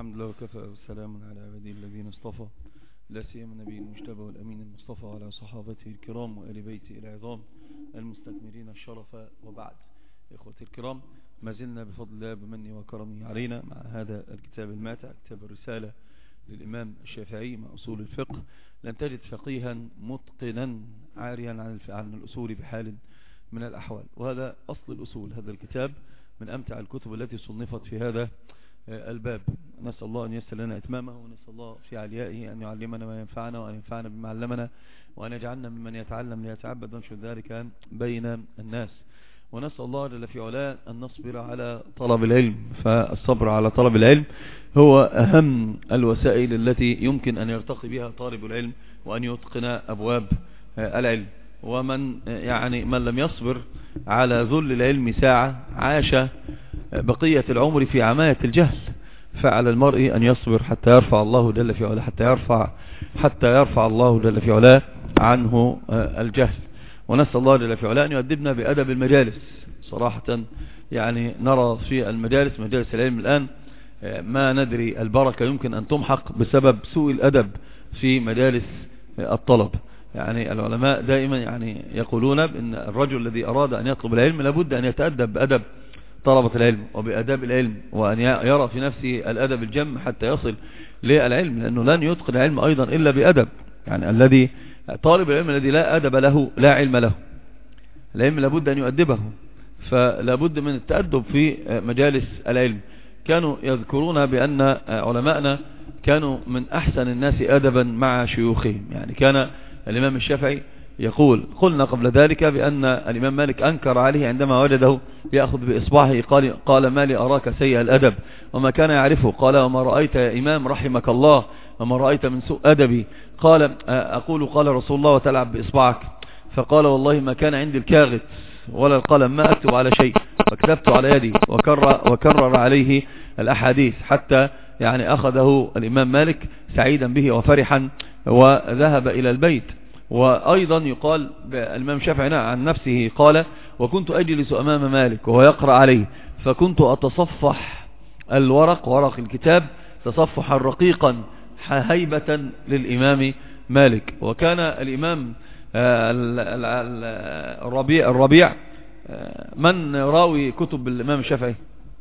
الحمد لله وكفى والسلام على عباده الذين اصطفى، لا سيما النبي المجتبى والأمين المصطفى وعلى صحابته الكرام وآل بيته العظام المستكملين الشرف. وبعد، إخوتي الكرام، ما زلنا بفضل الله بمنه وكرمه علينا مع هذا الكتاب الماتع، كتاب الرسالة للإمام الشافعي مع أصول الفقه. لن تجد فقيها متقنا عاريا عن الأصول بحال من الأحوال، وهذا أصل الأصول. هذا الكتاب من أمتع الكتب التي صنفت في هذا الباب. نسأل الله أن يسر لنا إتمامه، ونسأل الله في عليائه أن يعلمنا ما ينفعنا وأن ينفعنا بما علمنا، وأن يجعلنا ممن يتعلم ليتعبد ونشر ذلك بين الناس. ونسأل الله جل في علاه أن نصبر على طلب العلم، فالصبر على طلب العلم هو أهم الوسائل التي يمكن أن يرتقي بها طالب العلم وأن يتقن أبواب العلم. ومن من لم يصبر على ذل العلم ساعة عاش بقية العمر في عماية الجهل. فعلى المرء أن يصبر حتى يرفع الله جل في علاه، حتى يرفع الله جل في علاه عنه الجهل. ونسأل الله جل في علاه أن يؤدبنا بأدب المجالس. صراحة نرى في المجالس، مجالس العلم الآن، ما ندري البركة يمكن أن تمحق بسبب سوء الأدب في مجالس الطلب. العلماء دائما يقولون بأن الرجل الذي أراد أن يطلب العلم لابد أن يتأدب بأدب طلبة العلم وبأداب العلم، وأن يرى في نفسه الأدب الجم حتى يصل للعلم، لأنه لن يتقن العلم أيضا إلا بأدب. الذي طالب العلم الذي لا أدب له لا علم له. العلم لابد أن يؤدبه، فلابد من التأدب في مجالس العلم. كانوا يذكرون بأن علماءنا كانوا من أحسن الناس أدبا مع شيوخهم. كان الإمام الشافعي يقول: قلنا قبل ذلك بأن الإمام مالك أنكر عليه عندما وجده يأخذ بإصبعه، قال: ما لي أراك سيء الأدب؟ وما كان يعرفه. قال: وما رأيت يا إمام رحمك الله، وما رأيت من سوء أدبي؟ قال: أقول قال رسول الله وتلعب بإصبعك. فقال: والله ما كان عندي الكاغت ولا القلم، ما أكتب على شيء، فكتبت على يدي. وكرر عليه الأحاديث حتى أخذه الإمام مالك سعيدا به وفرحا وذهب إلى البيت. وأيضا يقال الإمام الشافعي عن نفسه قال: وكنت أجلس أمام مالك وهو يقرأ عليه، فكنت أتصفح ورق الكتاب تصفحا رقيقا هيبة للإمام مالك. وكان الإمام الربيع من راوي كتب الإمام الشافعي؟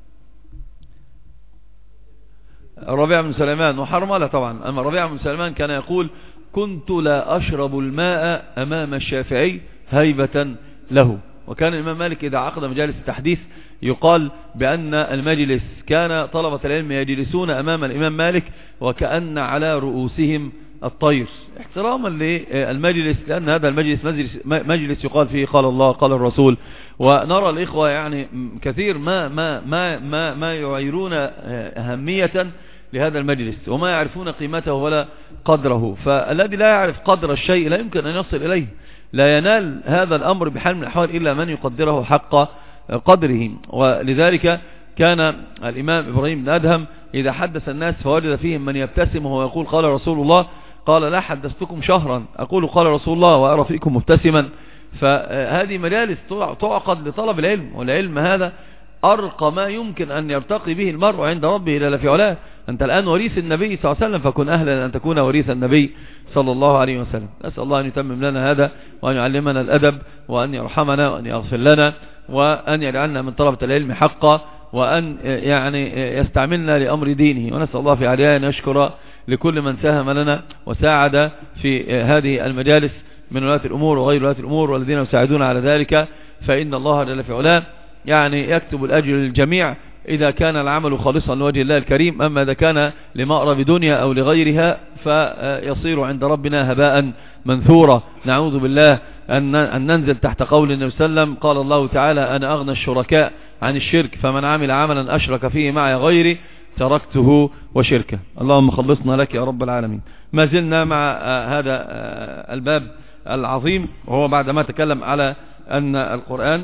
الربيع بن سليمان وحرملة طبعا. أما الربيع بن سليمان كان يقول: كنت لا أشرب الماء أمام الشافعي هيبة له. وكان الإمام مالك إذا عقد مجالس التحديث يقال بأن المجلس كان طلبة العلم يجلسون أمام الإمام مالك وكأن على رؤوسهم الطير، احتراما للمجلس، لأن هذا المجلس مجلس يقال فيه قال الله قال الرسول. ونرى الإخوة كثير ما يعيرون أهمية لهذا المجلس وما يعرفون قيمته ولا قدره. فالذي لا يعرف قدر الشيء لا يمكن أن يصل إليه، لا ينال هذا الأمر بحال من الأحوال إلا من يقدره حق قدره. ولذلك كان الإمام إبراهيم بن أدهم إذا حدث الناس فوجد فيهم من يبتسم وهو يقول قال رسول الله، قال: لا حدثتكم شهرا أقول قال رسول الله وأرى فيكم مبتسما. فهذه مجالس تعقد لطلب العلم، والعلم هذا أرقى ما يمكن أن يرتقي به المرء عند ربه جل في علاه. أنت الآن وريث النبي صلى الله عليه وسلم، فكن أهلا أن تكون وريث النبي صلى الله عليه وسلم. نسأل الله أن يتمم لنا هذا، وأن يعلمنا الأدب، وأن يرحمنا، وأن يغفر لنا، وأن يجعلنا من طلبة العلم حقا، وأن يستعملنا لأمر دينه. ونسأل الله في علاه أن يشكر لكل من ساهم لنا وساعد في هذه المجالس من ولاة الأمور وغير ولاة الأمور والذين يساعدون على ذلك، فإن الله جل في علاه يكتب الأجر للجميع إذا كان العمل خالصا لوجه الله الكريم. أما إذا كان لمأرب دنيا أو لغيرها فيصير عند ربنا هباء منثورا. نعوذ بالله أن ننزل تحت قول النبي صلى الله عليه وسلم: قال الله تعالى: أنا أغنى الشركاء عن الشرك، فمن عمل عملا أشرك فيه معي غيري تركته وشركه. اللهم خلصنا لك يا رب العالمين. ما زلنا مع هذا الباب العظيم، وهو بعدما تكلم على أن القرآن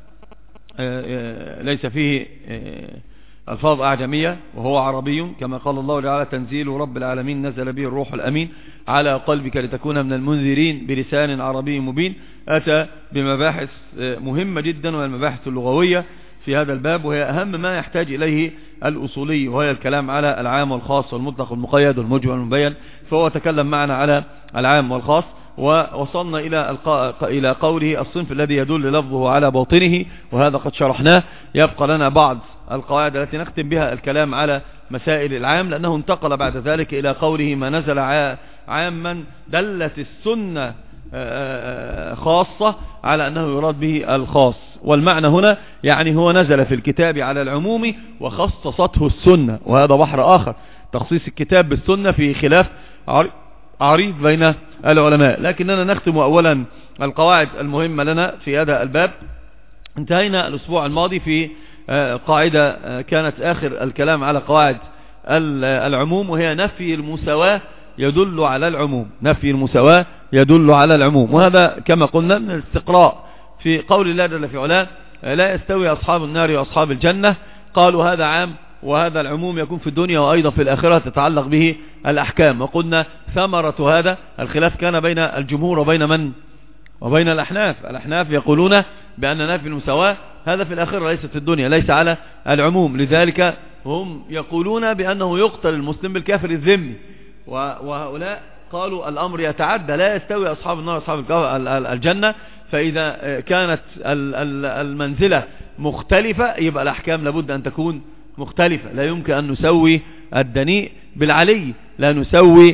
ليس فيه ألفاظ أعجمية وهو عربي، كما قال الله تعالى: تنزيل رب العالمين نزل به الروح الأمين على قلبك لتكون من المنذرين بلسان عربي مبين. أتى بمباحث مهمة جدا والمباحث اللغوية في هذا الباب، وهي أهم ما يحتاج إليه الأصولي، وهي الكلام على العام والخاص والمطلق والمقيد والمجمل والمبين. فهو تكلم معنا على العام والخاص، ووصلنا إلى قوله الصنف الذي يدل لفظه على باطنه، وهذا قد شرحناه. يبقى لنا بعض القواعد التي نختم بها الكلام على مسائل العام، لأنه انتقل بعد ذلك إلى قوله ما نزل عاما دلت السنة خاصة على أنه يراد به الخاص. والمعنى هنا يعني هو نزل في الكتاب على العموم وخصصته السنة، وهذا بحر آخر. تخصيص الكتاب بالسنة في خلاف عريض بين العلماء، لكننا نختم أولا القواعد المهمة لنا في هذا الباب. انتهينا الأسبوع الماضي في قاعدة كانت آخر الكلام على قواعد العموم، وهي نفي المساواة يدل على العموم. نفي المساواة يدل على العموم، وهذا كما قلنا من الاستقراء في قول الله جل في علاه لا يستوي أصحاب النار وأصحاب الجنة. قالوا هذا عام، وهذا العموم يكون في الدنيا وأيضا في الآخرة تتعلق به الأحكام. وقلنا ثمرة هذا الخلاف كان بين الجمهور وبين من؟ وبين الأحناف. الأحناف يقولون بأن نفي المساواة هذا في الآخرة ليس في الدنيا، ليس على العموم. لذلك هم يقولون بأنه يقتل المسلم بالكافر الذمي، وهؤلاء قالوا الأمر يتعدى، لا يستوي أصحاب النار وأصحاب الجنة. فإذا كانت المنزلة مختلفة يبقى الأحكام لابد أن تكون مختلفة. لا يمكن أن نسوي الدنيء بالعلي، لا نسوي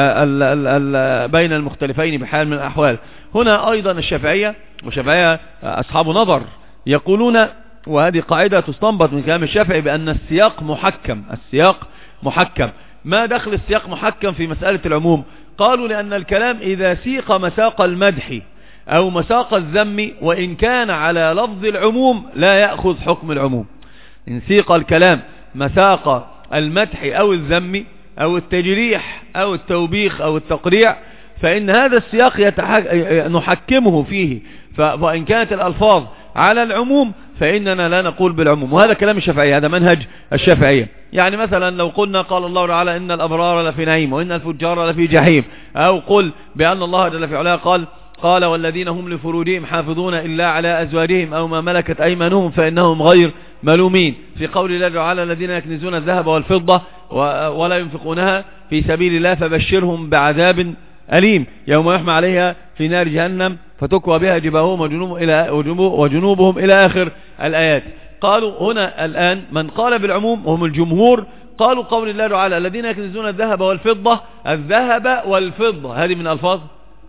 بين المختلفين بحال من الأحوال. هنا أيضا الشافعية، وشافعية أصحاب نظر، يقولون، وهذه قاعدة تستنبط من كلام الشافعي، بأن السياق محكم. السياق محكم. ما دخل السياق محكم في مسألة العموم؟ قالوا لأن الكلام إذا سيق مساق المدح أو مساق الذم وإن كان على لفظ العموم لا يأخذ حكم العموم. إن سيق الكلام مساق المدح أو الذم أو التجريح أو التوبيخ أو التقريع فإن هذا السياق نحكمه فيه. فإن كانت الألفاظ على العموم فإننا لا نقول بالعموم. وهذا كلام الشافعية، هذا منهج الشافعية. يعني مثلا لو قلنا قال الله تعالى إن الأبرار لفي نعيم وإن الفجار لفي جحيم، أو قل بأن الله جل في علاه قال والذين هم لفروجهم حافظون إلا على أزواجهم أو ما ملكت أيمانهم فإنهم غير ملومين. في قول الله تعالى الذين يكنزون الذهب والفضة ولا ينفقونها في سبيل الله فبشرهم بعذاب أليم يوم يحمى عليها في نار جهنم فتكوى بها جباههم وجنوبهم إلى آخر الآيات. قالوا هنا الآن من قال بالعموم وهم الجمهور، قالوا قول الله تعالى الذين يكنزون الذهب والفضة، الذهب والفضة هذه من ألفاظ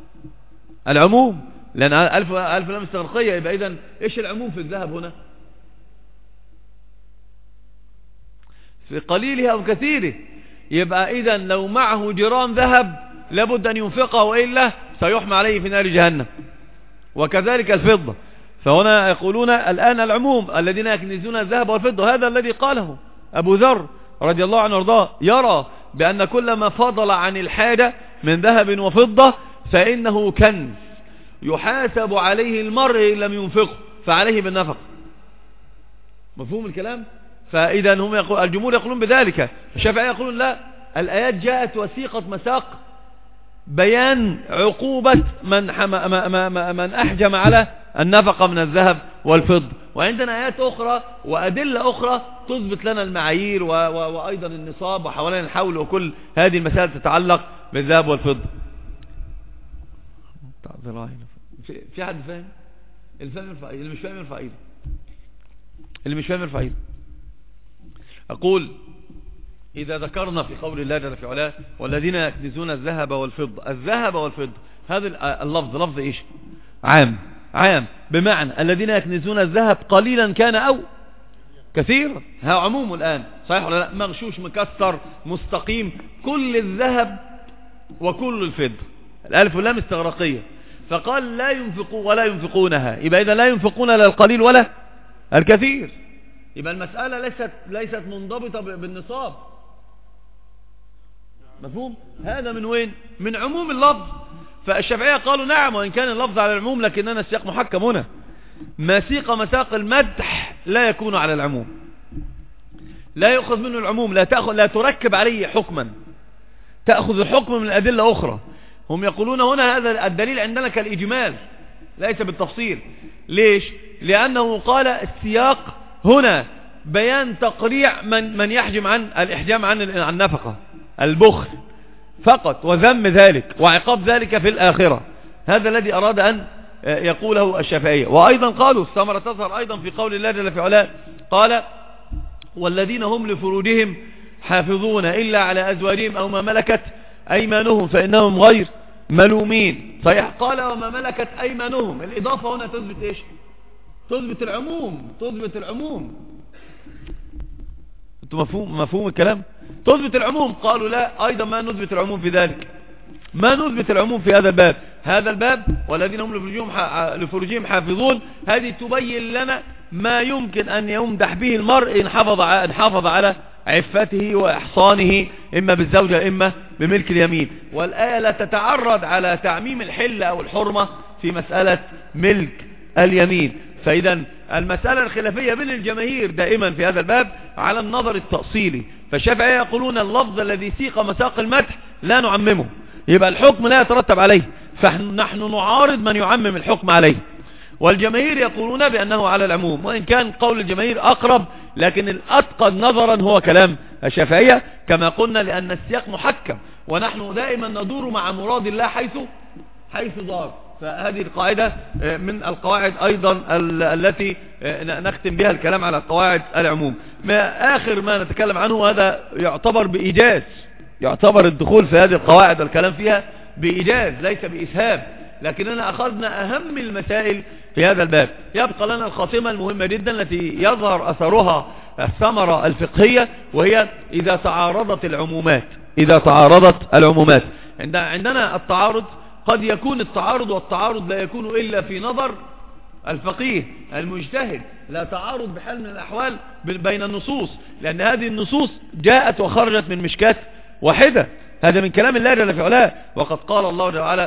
العموم، لأن ألف لام استغراقية. يبقى إذن إيش العموم في الذهب هنا؟ في قليله أو كثيره. يبقى إذن لو معه جرام ذهب لابد أن ينفقه وإلا سيحمى عليه في نار جهنم. وكذلك الفضة. فهنا يقولون الآن العموم الذين يكنزون الذهب والفضة، هذا الذي قاله أبو ذر رضي الله عنه وارضاه، يرى بأن كل ما فضل عن الحاجة من ذهب وفضة فإنه كنز يحاسب عليه المرء إن لم ينفقه فعليه بالنفق. مفهوم الكلام؟ فإذا هم الجمهور يقولون بذلك. الشافعية يقولون لا، الآيات جاءت وثيقة مساق بيان عقوبة من أحجم على النفقة من الذهب والفضة. وعندنا آيات أخرى وأدلة أخرى تثبت لنا المعايير وأيضا النصاب وحوالين الحول وكل هذه المسائل تتعلق بالذهب والفضة. في حد فاهم؟ اللي مش فاهم يرفع ايده. اللي مش فاهم يرفع ايده. أقول إذا ذكرنا في قول الله جل في علاه والذين يكنزون الذهب والفضة، الذهب والفضة هذا اللفظ لفظ إيش؟ عام بمعنى الذين يكنزون الذهب قليلا كان أو كثيرا. ها عموم الآن صحيح ولا لا؟ مغشوش مكسر مستقيم، كل الذهب وكل الفضة. الألف واللام استغراقية. فقال لا ينفقون ولا ينفقونها، يبقى إذا لا ينفقون لا القليل ولا الكثير. يبقى المسألة ليست منضبطة بالنصاب. مفهوم؟ هذا من وين؟ من عموم اللفظ. فالشافعية قالوا نعم وإن كان اللفظ على العموم لكننا السياق محكم هنا. ما سيق مساق المدح لا يكون على العموم، لا يأخذ منه العموم، لا تركب عليه حكما، تأخذ الحكم من الأدلة أخرى. هم يقولون هنا هذا الدليل عندنا كالإجمال ليس بالتفصيل. ليش؟ لأنه قال السياق هنا بيان تقريع من يحجم عن الإحجام عن النفقة، البخل فقط، وذم ذلك وعقاب ذلك في الآخرة. هذا الذي أراد أن يقوله الشافعية. وأيضا قالوا الثمرة تظهر أيضا في قول الله جل في علاه، قال والذين هم لفروجهم حافظون إلا على أزواجهم أو ما ملكت أيمانهم فإنهم غير ملومين. صحيح قال وما ملكت أيمانهم، الإضافة هنا تثبت إيش؟ تثبت العموم، تثبت العموم. انتم مفهوم الكلام؟ تثبت العموم. قالوا لا، أيضا ما نثبت العموم في ذلك، ما نثبت العموم في هذا الباب. هذا الباب والذين هم لفروجهم حافظون، هذه تبين لنا ما يمكن أن يمدح به المرء إن حافظ على عفته وإحصانه، إما بالزوجة إما بملك اليمين. والآية لا تتعرض على تعميم الحل أو الحرمة في مسألة ملك اليمين. فإذا المسألة الخلافية بين الجماهير دائما في هذا الباب على النظر التأصيلي. فالشافعية يقولون اللفظ الذي سيق مساق المدح لا نعممه، يبقى الحكم لا يترتب عليه، فنحن نعارض من يعمم الحكم عليه. والجماهير يقولون بأنه على العموم، وإن كان قول الجماهير أقرب، لكن الأتقن نظرا هو كلام الشافعية كما قلنا، لأن السياق محكم، ونحن دائما ندور مع مراد الله حيث دار. فهذه القاعدة من القواعد أيضا التي نختم بها الكلام على قواعد العموم. آخر ما نتكلم عنه هذا يعتبر بإيجاز، يعتبر الدخول في هذه القواعد والكلام فيها بإيجاز ليس بإسهاب، لكننا أخذنا أهم المسائل في هذا الباب. يبقى لنا الخاتمة المهمة جدا التي يظهر أثرها الثمرة الفقهية، وهي إذا تعارضت العمومات. إذا تعارضت العمومات عندنا التعارض، قد يكون التعارض، والتعارض لا يكون إلا في نظر الفقيه المجتهد، لا تعارض بحال من الأحوال بين النصوص، لأن هذه النصوص جاءت وخرجت من مشكاة واحدة. هذا من كلام الله جل في علاه، وقد قال الله جل وعلا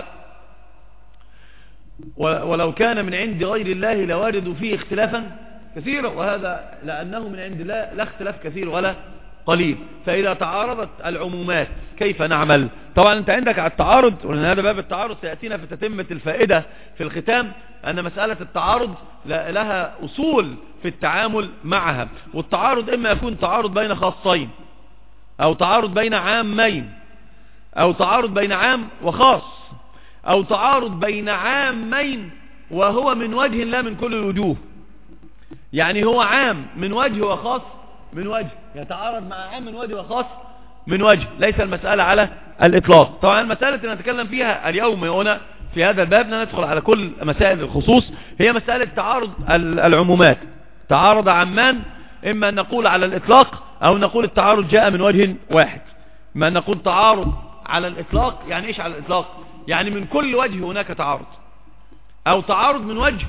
ولو كان من عند غير الله لوجدوا فيه اختلافا كثيرا، وهذا لأنه من عند الله لا اختلاف كثير ولا قليل. فإذا تعارضت العمومات كيف نعمل؟ طبعا انت عندك على التعارض، ولأن هذا باب التعارض سيأتينا في تتمة الفائدة في الختام، أن مسألة التعارض لها أصول في التعامل معها. والتعارض إما يكون تعارض بين خاصين، أو تعارض بين عامين، أو تعارض بين عام وخاص، أو تعارض بين عامين وهو من وجه لا من كل الوجوه. يعني هو عام من وجه وخاص من وجه، يتعارض مع عام من وجه وخاص من وجه، ليس المسألة على الإطلاق. طبعا المسألة التي نتكلم فيها اليوم هنا في هذا الباب، ندخل على كل مسائل الخصوص، هي مسألة تعارض العمومات. تعارض عمان، إما أن نقول على الإطلاق أو نقول التعارض جاء من وجه واحد. ما نقول تعارض على الإطلاق، يعني إيش على الإطلاق؟ يعني من كل وجه هناك تعارض، أو تعارض من وجه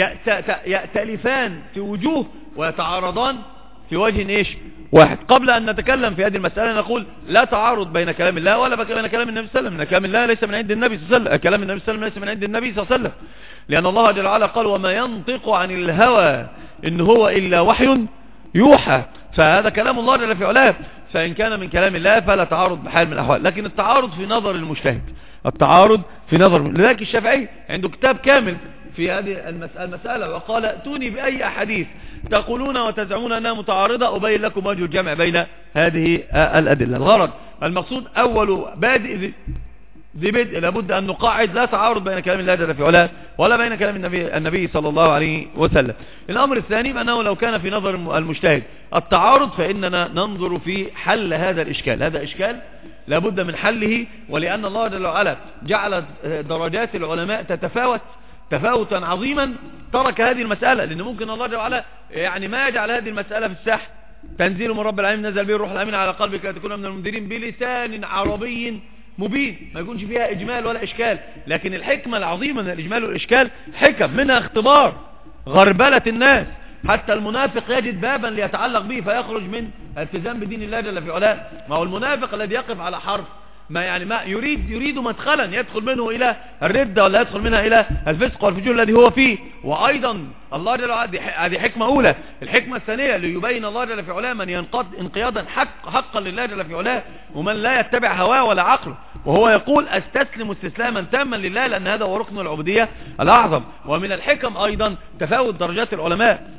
يأتلفان في وجوه ويتعارضان في وجه إيش واحد. قبل أن نتكلم في هذه المسألة نقول لا تعارض بين كلام الله ولا بين كلام النبي صلى الله عليه وسلم. كلام الله ليس من عند النبي صلى الله عليه وسلم، كلام النبي صلى الله عليه وسلم ليس من عند النبي صلى الله عليه وسلم، لأن الله جل وعلا قال وما ينطق عن الهوى إن هو إلا وحي يوحى. فهذا كلام الله جل في علاه، فإن كان من كلام الله فلا تعارض بحال من الأحوال. لكن التعارض في نظر المجتهد، التعارض في نظر، لذلك الشافعي عنده كتاب كامل في هذه المسألة، وقال ائتوني بأي أحاديث تقولون وتزعمون أنها متعارضة أبين لكم وجه الجمع بين هذه الأدلة. الغرض المقصود أول بادئ ذي بدء لابد أن نقاعد لا تعارض بين كلام الله جل في علاه ولا بين كلام النبي صلى الله عليه وسلم. الأمر الثاني بأنه لو كان في نظر المجتهد التعارض، فإننا ننظر في حل هذا الإشكال. هذا إشكال لابد من حله، ولأن الله جل وعلا جعل درجات العلماء تتفاوت تفاوتا عظيما، ترك هذه المسألة، لأن ممكن الله جل وعلا يعني ما يجعل هذه المسألة في الساحة. تنزيل من رب العالمين نزل به الروح الأمين على قلبك لتكون من المنذرين بلسان عربي مبين، ما يكونش فيها إجمال ولا إشكال. لكن الحكمة العظيمة من الإجمال والإشكال حكم منها اختبار غربلة الناس، حتى المنافق يجد بابا ليتعلق به فيخرج من التزام بدين الله جل في علاه. ما هو المنافق الذي يقف على حرف ما يريد مدخلا يدخل منه إلى الردة، ولا يدخل منها إلى الفسق والفجور الذي هو فيه. وأيضا الله جل وعلا، هذه حكمة أولى. الحكمة الثانية ليبين الله جل في علاه من ينقض انقيادا حقا لله جل في علاه، ومن لا يتبع هواه ولا عقله، وهو يقول استسلم استسلاما تاما لله، لأن هذا هو ركن العبودية الأعظم. ومن الحكم أيضا تفاوت درجات العلماء،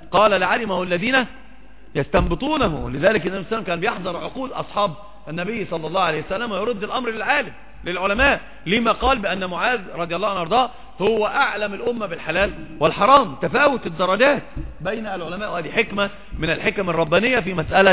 قال لعلمه الذين يستنبطونه. لذلك النبي صلى الله عليه وسلم كان بيحضر عقول أصحاب النبي صلى الله عليه وسلم ويرد الأمر للعالم للعلماء، لما قال بأن معاذ رضي الله عنه وارضاه هو أعلم الأمة بالحلال والحرام. تفاوت الدرجات بين العلماء، وهذه حكمة من الحكم الربانية في مسألة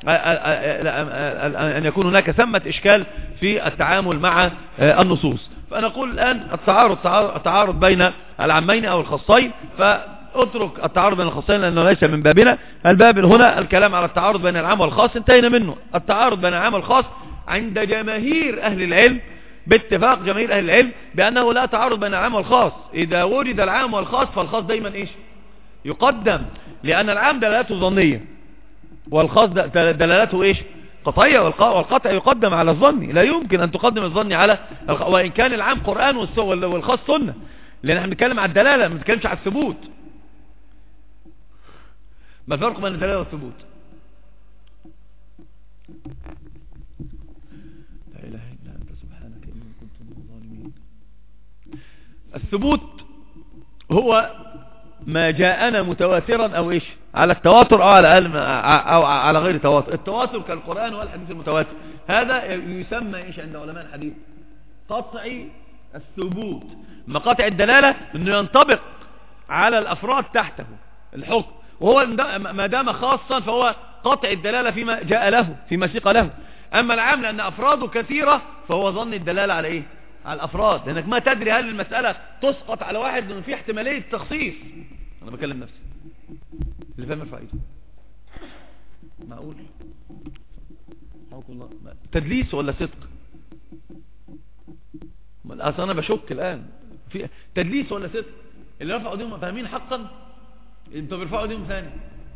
أن يكون هناك ثمة إشكال في التعامل مع النصوص. فأنا أقول الآن التعارض بين العامين أو الخاصين، فأترك التعارض بين الخاصين لأنه ليس من بابنا. الباب هنا الكلام على التعارض بين العام والخاص انتهينا منه. التعارض بين العام والخاص عند جماهير أهل العلم، باتفاق جماهير أهل العلم بأنه لا تعارض بين العام والخاص. إذا وجد العام والخاص فالخاص دايما إيش يقدم، لأن العام دلالته ظنية والخاص دلالته إيش قطعية، والقطع يقدم على الظن. لا يمكن أن تقدم الظن على وإن كان العام قرآن والخاص سنة، لأن احنا بنتكلم على الدلالة ما بنتكلمش على الثبوت. ما الفرق بين الدلالة والثبوت؟ لا إله إلا أنت سبحانك إني كنت من الظالمين. الثبوت هو ما جاءنا متواترا أو إيش على التواتر أو على غير تواتر. التواتر كالقرآن والحديث المتواتر، هذا يسمى إيش عند علماء الحديث قطعي الثبوت. مقاطع الدلالة أنه ينطبق على الأفراد تحته الحكم، وهو ما دام خاصا فهو قطع الدلالة فيما جاء له فيما سيق له. أما العام لأن أفراده كثيرة فهو ظن الدلالة على إيه على الأفراد، لأنك ما تدري هل المسألة تسقط على واحد لأنه في احتمالية تخصيص. أنا بكلم نفسي اللي فاهم الفائدة. معقول الله تدليس ولا صدق؟ أصلا أنا بشك الآن في تدليس ولا صدق. اللي رفعوا ديهم فاهمين حقا، انتوا بيرفعوا ديهم ثاني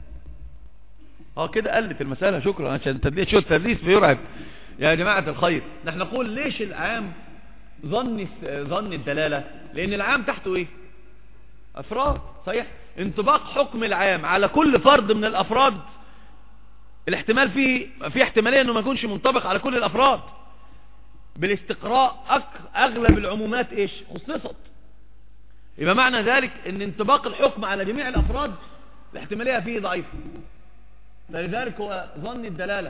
كده قلت المسألة. شكرا. عشان التدليس شو التدليس بيرعب يا جماعة الخير. نحن نقول ليش العام ظن الدلالة؟ لأن العام تحته إيه أفراد. صحيح انطباق حكم العام على كل فرد من الأفراد الاحتمال في احتمالية أنه ما يكونش منطبق على كل الأفراد. بالاستقراء أغلب العمومات إيش خصصت، يبقى معنى ذلك أن انطباق الحكم على جميع الأفراد الاحتمالية فيه ضعيفة، فلذلك هو ظن الدلالة.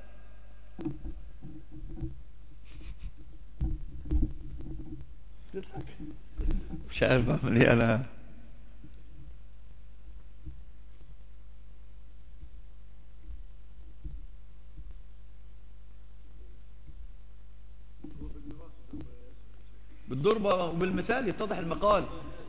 مش عارف اعمل ايه انا. بالضربة وبالمثال يتضح المقال.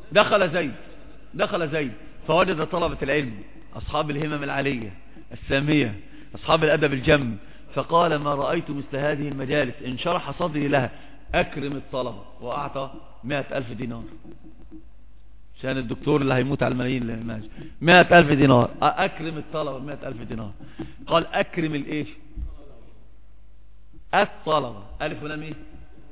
دخل زيد فوجد طلبة العلم أصحاب الهمم العالية السامية أصحاب الأدب الجم، فقال ما رأيت مثل هذه المجالس انشرح صدري لها، أكرم الطلبة، وأعطى 100,000 دينار. عشان الدكتور اللي هيموت على الملايين اللي ماشي 100,000 دينار. أكرم الطلبة 100,000 دينار. قال أكرم الإيش الطلبة ألف ولام إيه.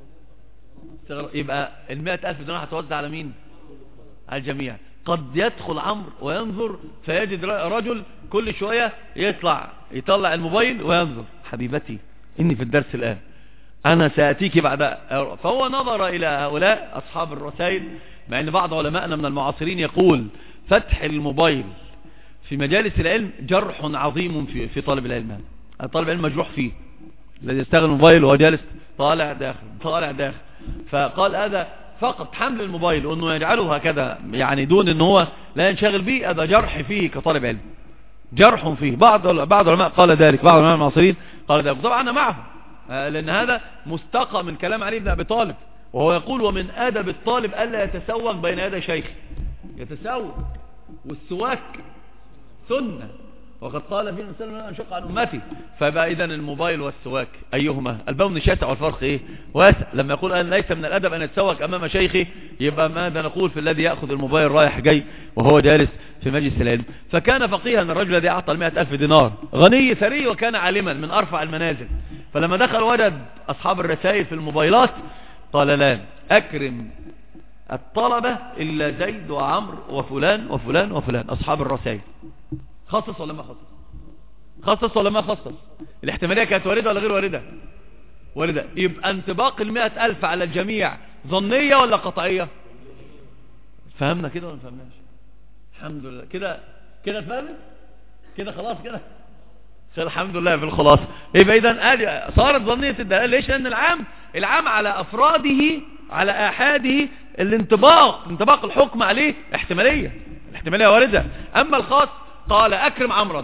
يبقى 100,000 دينار هتوزع على مين؟ على الجميع. قد يدخل عمرو وينظر فيجد رجل كل شوية يطلع الموبايل وينظر، حبيبتي إني في الدرس الآن، أنا سأتيك بعد. فهو نظر إلى هؤلاء أصحاب الرسائل، مع أن بعض علماءنا من المعاصرين يقول فتح الموبايل في مجالس العلم جرح عظيم في طالب العلم. طالب العلم مجروح فيه، الذي يستغل الموبايل وهو جالس طالع داخل. فقال هذا فقط حمل الموبايل وأنه يجعله هكذا يعني دون أنه هو لا ينشغل به، هذا جرح فيه كطالب علم، جرح فيه. بعض العلماء قال ذلك، بعض العلماء المعاصرين قال ذلك. طبعا أنا معه، لأن هذا مستقى من كلام علي بن أبي طالب، وهو يقول ومن أدب الطالب ألا يتسوق بين يدي شيخ. يتسوق والسواك سنة، وقد قال فيه الإنسان أن أنشق عن أمتي. فبقى إذن الموبايل والسواك أيهما؟ البون شاسع والفرق إيه واسع. لما يقول أن ليس من الأدب أن يتسوق أمام شيخي، يبقى ماذا نقول في الذي يأخذ الموبايل رايح جاي وهو جالس في مجلس العلم؟ فكان فقيها الرجل الذي أعطى 100,000 دينار، غني ثري وكان عالما من أرفع المنازل. فلما دخل وجد أصحاب الرسائل في الموبايلات قال لا أكرم الطلبة إلا زيد وعمر وفلان وفلان وفلان أصحاب الرسائل. خصص ولا ما خصص ولا ما خصص؟ الاحتمالية كانت واردة ولا غير واردة؟ يبقى انطباق 100,000 على الجميع ظنية ولا قطعية؟ فهمنا كده ولا ما فهمناش؟ الحمد لله كده كده اتفهمت كده خلاص كده الحمد لله في الخلاصة. يبقى اذا صارت ظنية الدلالة. ليش؟ لان العام على افراده على احاده انطباق الحكم عليه الاحتمالية واردة. اما الخاص قال اكرم عمرا،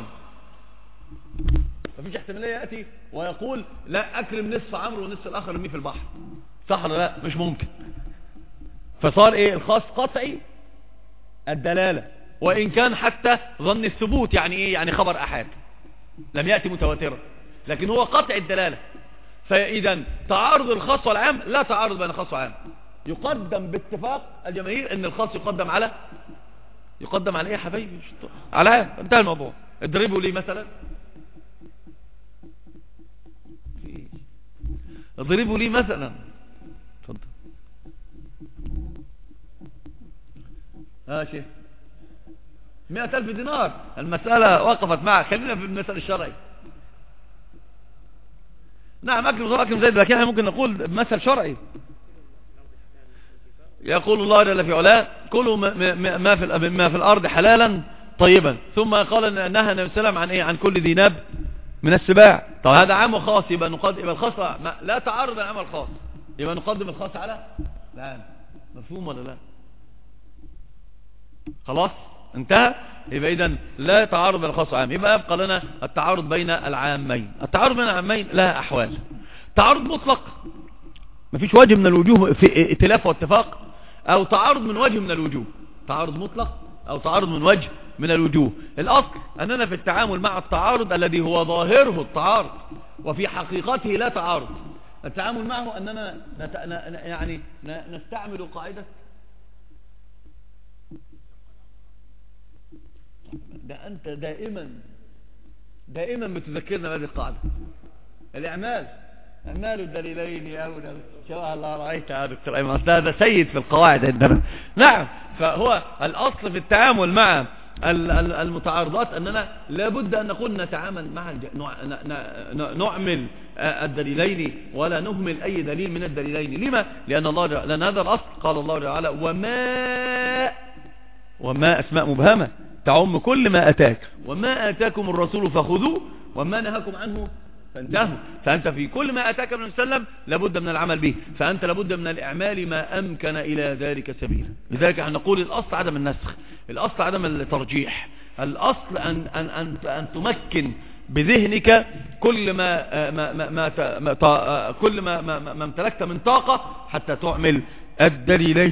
مفيش احتمالية يأتي ويقول لا اكرم نصف عمرو ونصف الاخر ارميه في البحر، صح ولا لا؟ مش ممكن. فصار ايه؟ الخاص قطعي الدلالة، وان كان حتى ظن الثبوت. يعني ايه؟ يعني خبر احاد لم يأتي متواترا، لكن هو قطع الدلالة. فاذا تعارض الخاص والعام لا تعارض بين الخاص والعام، يقدم باتفاق الجماهير ان الخاص يقدم على ايه يا حبايبي؟ على عام. انتهى الموضوع. اضربوا لي مثلا، اضربوا لي مثلا، اتفضل. شيخ 100,000 دينار. المسألة وقفت معك. خلينا في المثال الشرعي. نعم أكرم زيد، لكن ممكن نقول بمثل شرعي. يقول الله جل في علاه كلوا ما في الأرض حلالا طيبا، ثم قال نهى النبي صلى الله عليه وسلم عن ايه؟ عن كل ذي ناب من السباع. طب هذا عام وخاص، يبقى الخاص لا تعارض بين العام والخاص، يبقى نقدم الخاص على العام. مفهوم ولا لا؟ خلاص انتهى. يبقى اذا لا تعارض بين الخاص والعام. يبقى يبقى لنا التعارض بين العامين. التعارض بين العامين لها احوال. تعارض مطلق مفيش وجه من الوجوه في ائتلاف واتفاق، او تعارض من وجه من الوجوه. تعارض مطلق او تعارض من وجه من الوجوه. الاصل اننا في التعامل مع التعارض الذي هو ظاهره التعارض وفي حقيقته لا تعارض، التعامل معه اننا يعني نستعمل قاعدة ده انت دائما بتذكرنا بهذه القاعدة. الاعمال الدليلين يا أولى شو الله رأيت يا دكتور أيمن، هذا سيد في القواعد عندنا. نعم. فهو الأصل في التعامل مع المتعارضات أننا لابد أن نكون نتعامل مع نعمل الدليلين ولا نهمل أي دليل من الدليلين. لما؟ لأن هذا الأصل قال الله تعالى وما أسماء مبهمة تعم كل ما أتاك، وما آتاكم الرسول فخذوه وما نهاكم عنه فانتهوا. فأنت في كل ما أتاك من وسلم لابد من العمل به، فأنت لابد من الإعمال ما أمكن إلى ذلك سبيلا. لذلك نقول الأصل عدم النسخ، الأصل عدم الترجيح، الأصل أن تمكن بذهنك كل ما امتلكت من طاقة حتى تعمل الدليلين.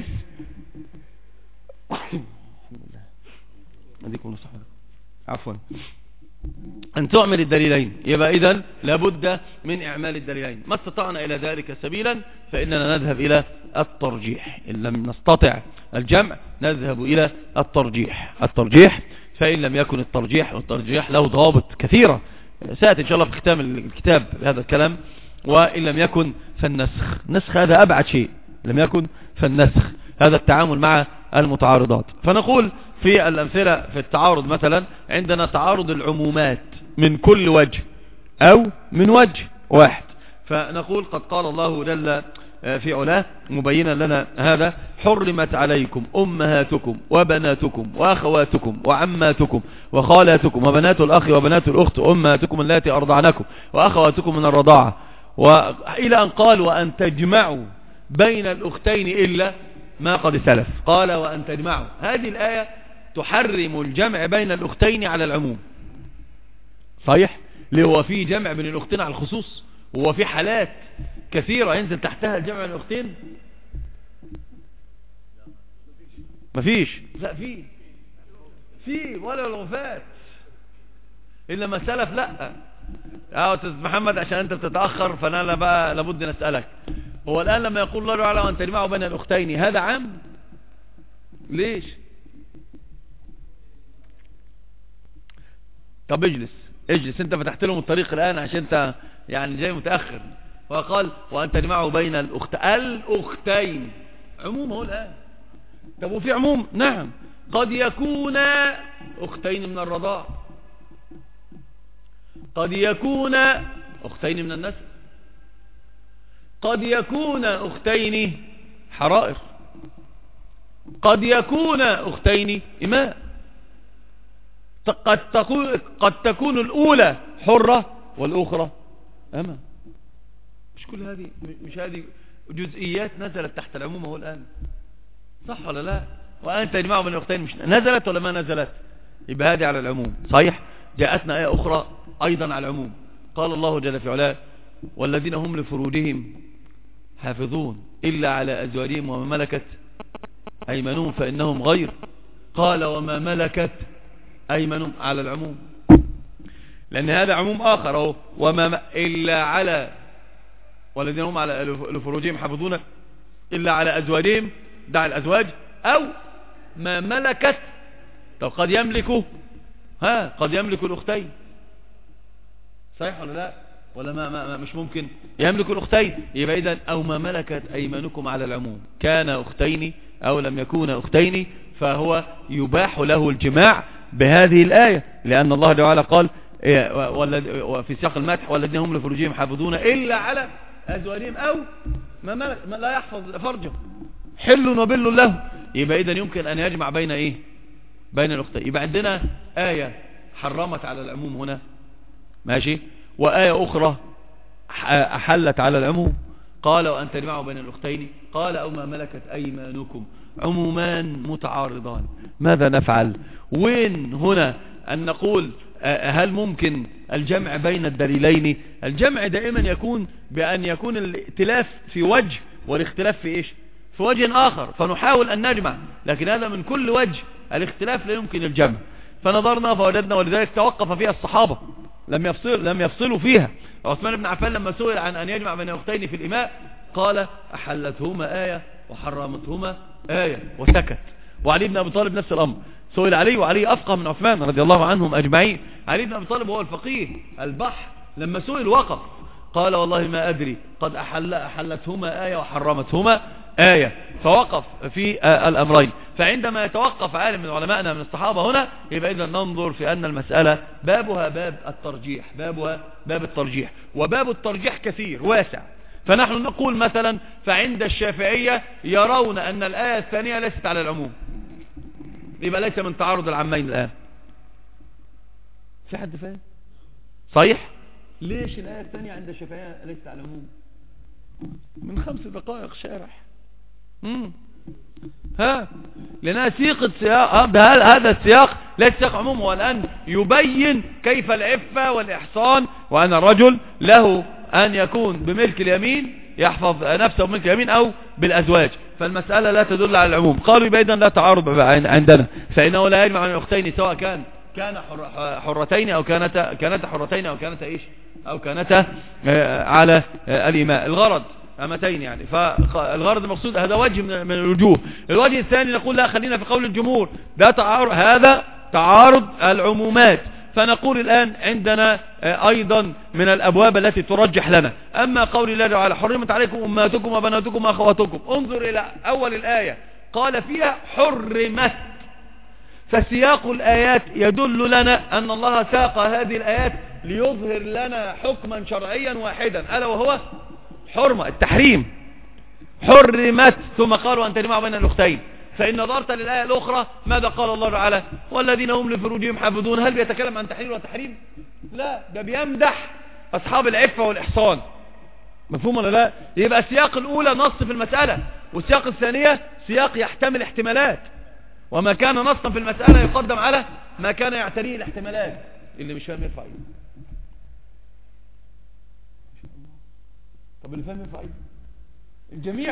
عفوا، أن تعمل الدليلين. يبقى إذن لابد من إعمال الدليلين. ما استطعنا إلى ذلك سبيلا فإننا نذهب إلى الترجيح. إن لم نستطع الجمع نذهب إلى الترجيح. فإن لم يكن والترجيح له ضوابط كثيرة سأتي إن شاء الله في ختام الكتاب هذا الكلام. وإن لم يكن فالنسخ هذا أبعد شيء. لم يكن فالنسخ هذا التعامل مع المتعارضات. فنقول في الأمثلة في التعارض مثلا عندنا تعارض العمومات من كل وجه أو من وجه واحد. فنقول قد قال الله جل في علاه مبينا لنا هذا: حرمت عليكم أمهاتكم وبناتكم وأخواتكم وعماتكم وخالاتكم وبنات الأخ وبنات الأخت أمهاتكم اللاتي أرضعنكم وأخواتكم من الرضاعة، وإلى أن قال وأن تجمعوا بين الأختين إلا ما قد سلف. قال وأن تجمعوا. هذه الآية تحرم الجمع بين الأختين على العموم. صحيح؟ ليه؟ هو في جمع بين الأختين على الخصوص؟ هو في حالات كثيرة ينزل تحتها الجمع بين الأختين؟ مفيش. لا في ولا الوفاة إلا ما سلف. لا أستاذ محمد عشان أنت بتتأخر فأنا بقى لابد نسألك. هو الآن لما يقول الله تعالى وأن تجمعوا بين الأختين هذا عام؟ ليش؟ طب اجلس انت فتحت لهم الطريق الآن عشان انت يعني جاي متأخر. وقال وأن تجمعوا بين الأختين عموم هو الآن. طب وفي عموم؟ نعم، قد يكون أختين من الرضاع، قد يكون أختين من النسب، قد يكون أختين حرائر، قد يكون أختين إماء، قد تكون الأولى حرة والأخرى أما. مش كل هذه، مش هذه جزئيات نزلت تحت العموم هو الآن، صح ولا لا؟ وأنت تجمعوا بين الأختين مش نزلت ولا ما نزلت؟ يبقى هذه على العموم صحيح. جاءتنا آية أخرى أيضا على العموم، قال الله جل في علاه والذين هم لفروجهم حافظون إلا على أزواجهم وما ملكت أيمانهم فإنهم غير. قال وما ملكت أيمانهم على العموم، لأن هذا عموم آخر أهو، وما إلا على والذين هم على لفروجهم حافظون إلا على أزواجهم، دع الأزواج أو ما ملكت. طب قد يملكوا قد يملك الأختين، صحيح ولا لا؟ ولا ما مش ممكن يملك الأختين؟ يبقى إذن أو ما ملكت أيمانكم على العموم، كان أختين أو لم يكون أختين فهو يباح له الجماع بهذه الآية، لأن الله جل وعلا قال وفي سياق المدح والذين هم لفروجهم حافظون إلا على أزواجهم أو ما ملك، ما لا يحفظ فرجه حل وبل له. يبقى إذن يمكن أن يجمع بين إيه؟ بين الأختين. يبقى عندنا آية حرمت على العموم هنا ماشي، وآية أخرى أحلت على العموم، قال وأن تجمعوا بين الأختين، قال أو ما ملكت أيمانكم. عمومان متعارضان، ماذا نفعل؟ وين هنا أن نقول هل ممكن الجمع بين الدليلين؟ الجمع دائما يكون بأن يكون الائتلاف في وجه والاختلاف في إيش؟ في وجه آخر، فنحاول أن نجمع، لكن هذا من كل وجه الاختلاف لا يمكن الجمع. فنظرنا فوجدنا، ولذلك توقف فيها الصحابة لم يفصلوا فيها. عثمان بن عفان لما سئل عن أن يجمع بين أختين في الإماء قال أحلتهما آية وحرمتهما آية وسكت. وعلي بن أبي طالب نفس الأمر، سئل علي، وعلي أفقه من عثمان رضي الله عنهم أجمعين. علي بن أبي طالب هو الفقيه البحر، لما سئل وقف قال والله ما أدري قد أحلتهما آية وحرمتهما آية، فوقف في الأمرين. فعندما يتوقف عالم من علمائنا من الصحابة هنا، يبقى إذا ننظر في أن المسألة بابها باب الترجيح، بابها باب الترجيح، وباب الترجيح كثير واسع. فنحن نقول مثلا فعند الشافعية يرون أن الآية الثانية ليست على العموم، يبقى ليس من تعارض العامين الآن. في حد فاهم؟ صحيح؟ ليش الآية الثانية عند الشافعية ليست على العموم؟ من 5 دقائق شارح. لأنها سياق السياق، هذا السياق لا سياق عموم، هو الآن يبين كيف العفة والإحصان، وأن الرجل له أن يكون بملك اليمين، يحفظ نفسه بملك اليمين أو بالأزواج. فالمسألة لا تدل على العموم. قالوا يبقى إذن لا تعارض عندنا، فإنه لا يجمع عن الأختين سواء كان حرتين أو كانتا حرتين أو كانتا إيش أو كانتا على الإماء، الغرض أمتين يعني. فالغرض المقصود هذا وجه من الوجوه. الوجه الثاني نقول لا، خلينا في قول الجمهور، ده تعارض، هذا تعارض العمومات. فنقول الآن عندنا أيضا من الأبواب التي ترجح لنا. أما قول الله تعالى حرمت عليكم أمهاتكم وبناتكم وأخواتكم، انظر إلى أول الآية قال فيها حرمت، فسياق الآيات يدل لنا أن الله ساق هذه الآيات ليظهر لنا حكما شرعيا واحدا، ألا وهو حرمة التحريم. حرمت، ثم قالوا أن تجمعوا بين الأختين. فإن نظرت للآية الأخرى ماذا قال الله تعالى؟ والذين هم لفروجهم حافظون. هل بيتكلم عن تحرير وتحريم؟ لا، ده بيمدح أصحاب العفة والإحصان. مفهوم ولا لا؟ يبقى السياق الأولى نص في المسألة، والسياق الثانية سياق يحتمل احتمالات، وما كان نصا في المسألة يقدم على ما كان يعتريه الاحتمالات. اللي مش فاهم يرفع ايده. طب اللي فاهم يرفع ايده. الجميع.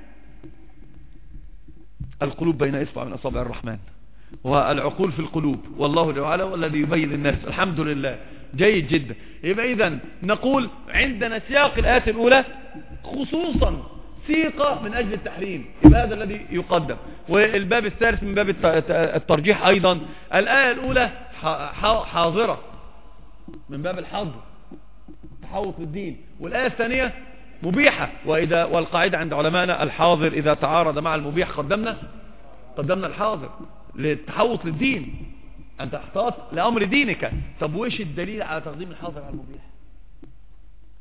القلوب بين إصبع من أصابع الرحمن، والعقول في القلوب، والله تعالى والذي يبين للناس. الحمد لله، جيد جدا. يبقى إذن نقول عندنا سياق الآيات الأولى خصوصا سيقة من أجل التحريم، يبقى هذا الذي يقدم. والباب الثالث من باب الترجيح أيضا، الآية الأولى حاضرة من باب الحظر، تحوط للدين، والآية الثانية مبيحة. والقاعدة عند علمائنا الحاضر إذا تعارض مع المبيح قدمنا الحاضر للتحوط للدين، أنت احتاط لأمر دينك. طب وإيش الدليل على تقديم الحاضر على المبيح؟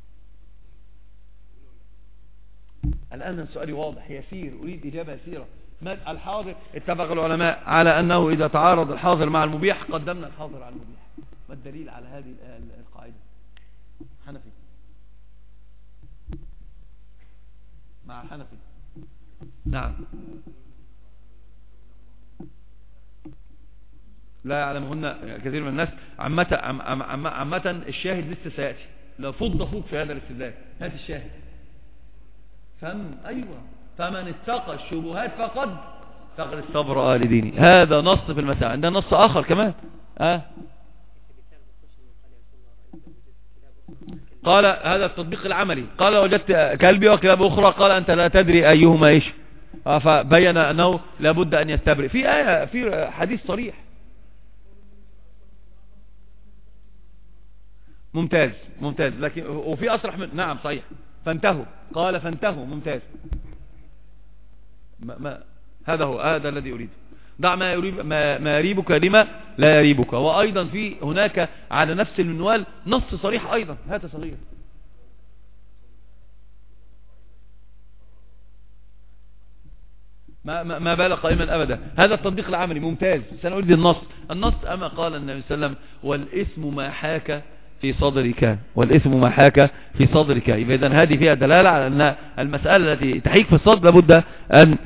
الآن سؤالي واضح يسير، أريد إجابة يسيرة. الحاضر اتفق العلماء على أنه إذا تعارض الحاضر مع المبيح قدمنا الحاضر على المبيح. ما الدليل على هذه القاعدة؟ حنفي مع حنفي. نعم. لا يعلمهن كثير من الناس. عامة الشاهد لسه سيأتي. لو فض فوق في هذا الاستدلال، هات الشاهد. أيوة، فمن اتقى الشبهات فقد استبرأ لدينه. هذا نص في المساء. عندنا نص آخر كمان. قال هذا التطبيق العملي. قال وجدت كلبي وكلاب أخرى، قال أنت لا تدري أيهما إيش، فبين أنه لابد أن يستبرئ. في آية، في حديث صريح. ممتاز. لكن وفي أصرح من نعم صحيح. فانتهوا، قال فانتهوا. ممتاز. هذا الذي أريد. ضع ما يريبك لما لا يريبك. وأيضا في هناك على نفس المنوال نص صريح أيضا. هذا صغير. ما بال قائما أبدا. هذا التطبيق العملي ممتاز. سنريد النص. أما قال النبي صلى الله عليه وسلم والإثم ما حاك في صدرك، والإثم ما حاك في صدرك. إذن هذه فيها دلالة على أن المسألة التي تحيك في الصدر لابد أن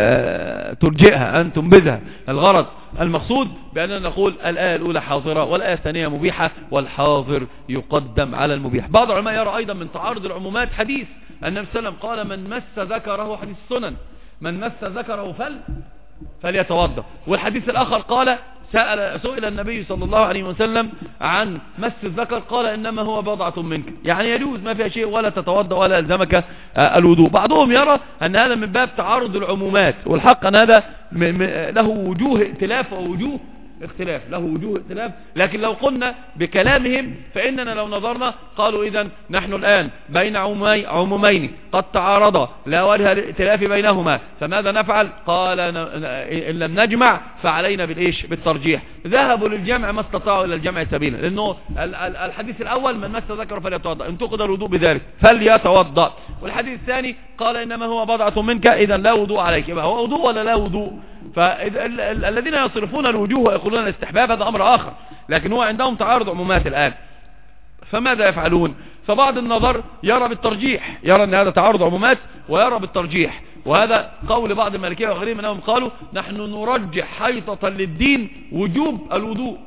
ترجئها، أن تنبذها. الغرض المقصود بأننا نقول الآية الأولى حاضرة والآية الثانية مبيحة، والحاضر يقدم على المبيح. بعض العلماء يرى أيضا من تعارض العمومات حديث النبي صلى الله عليه وسلم قال من مس ذكره، حديث السنن، من مس ذكره فليتوضأ. والحديث الآخر قال سئل النبي صلى الله عليه وسلم عن مس الذكر، قال إنما هو بضعة منك، يعني يجوز ما فيها شيء ولا تتوضأ ولا يلزمك الوضوء. بعضهم يرى أن هذا من باب تعارض العمومات، والحق أن هذا له وجوه ائتلاف ووجوه اختلاف، لكن لو قلنا بكلامهم فإننا لو نظرنا قالوا إذن نحن الآن بين عمومين قد تعارضا لا وجه الائتلاف بينهما، فماذا نفعل؟ قال إن لم نجمع فعلينا بالترجيح. ذهبوا للجمع ما استطاعوا إلى الجمع سبيلا، لأنه الحديث الأول من مس ذكر فليتوضأ، إن تقدر الوضوء بذلك فليتوضأ. والحديث الثاني قال إنما هو بضعة منك، إذن لا وضوء عليك. يبقى هو وضوء ولا لا وضوء؟ فالذين يصرفون الوجوه ويقولون الاستحباب هذا أمر آخر، لكن هو عندهم تعارض عمومات الآن، فماذا يفعلون؟ فبعض النظر يرى بالترجيح، يرى أن هذا تعارض عمومات ويرى بالترجيح، وهذا قول بعض المالكية وغيرهم منهم قالوا نحن نرجح حيطة للدين وجوب الوضوء،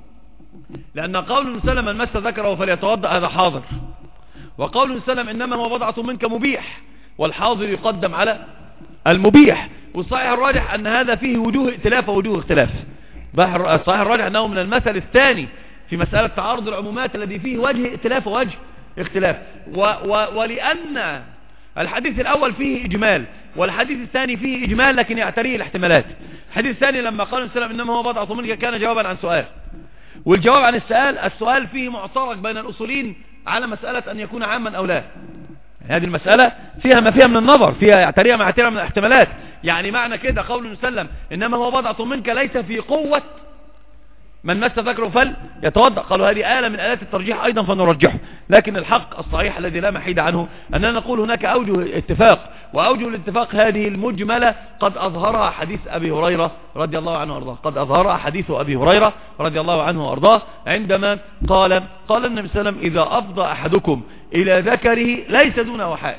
لأن قول سلم من مس ذكره فليتوضأ هذا حاضر، وقول سلم إنما هو بضعة منك مبيح، والحاضر يقدم على المبيح. والصحيح الراجح أن هذا فيه وجوه ائتلاف ووجوه اختلاف. الصحيح الراجح أنه من المثل الثاني في مسألة تعارض العمومات الذي فيه وجه ائتلاف ووجه اختلاف، ولأن الحديث الأول فيه إجمال والحديث الثاني فيه إجمال لكن يعتريه الاحتمالات. الحديث الثاني لما قال السلام إنما هو بضعة منك كان جوابا عن سؤال، والجواب عن السؤال فيه معترك بين الأصولين على مسألة أن يكون عاما أو لا. هذه المسألة فيها ما فيها من النظر، فيها يعتريها ما يعتريها من الاحتمالات. يعني معنى كده قول المسلم إنما هو بضعة منك ليس في قوة من مس ذكره فليتوضأ. قالوا هذه آلة من آلات الترجيح أيضا فنرجحه، لكن الحق الصحيح الذي لا محيد عنه أننا نقول هناك أوجه اتفاق، وأوجه الاتفاق هذه المجملة قد أظهرها حديث أبي هريرة رضي الله عنه وأرضاه، قد أظهرها حديث أبي هريرة رضي الله عنه وأرضاه عندما قال النبي صلى الله عليه وسلم إذا أفضى أحدكم إلى ذكره ليس دونه حائل.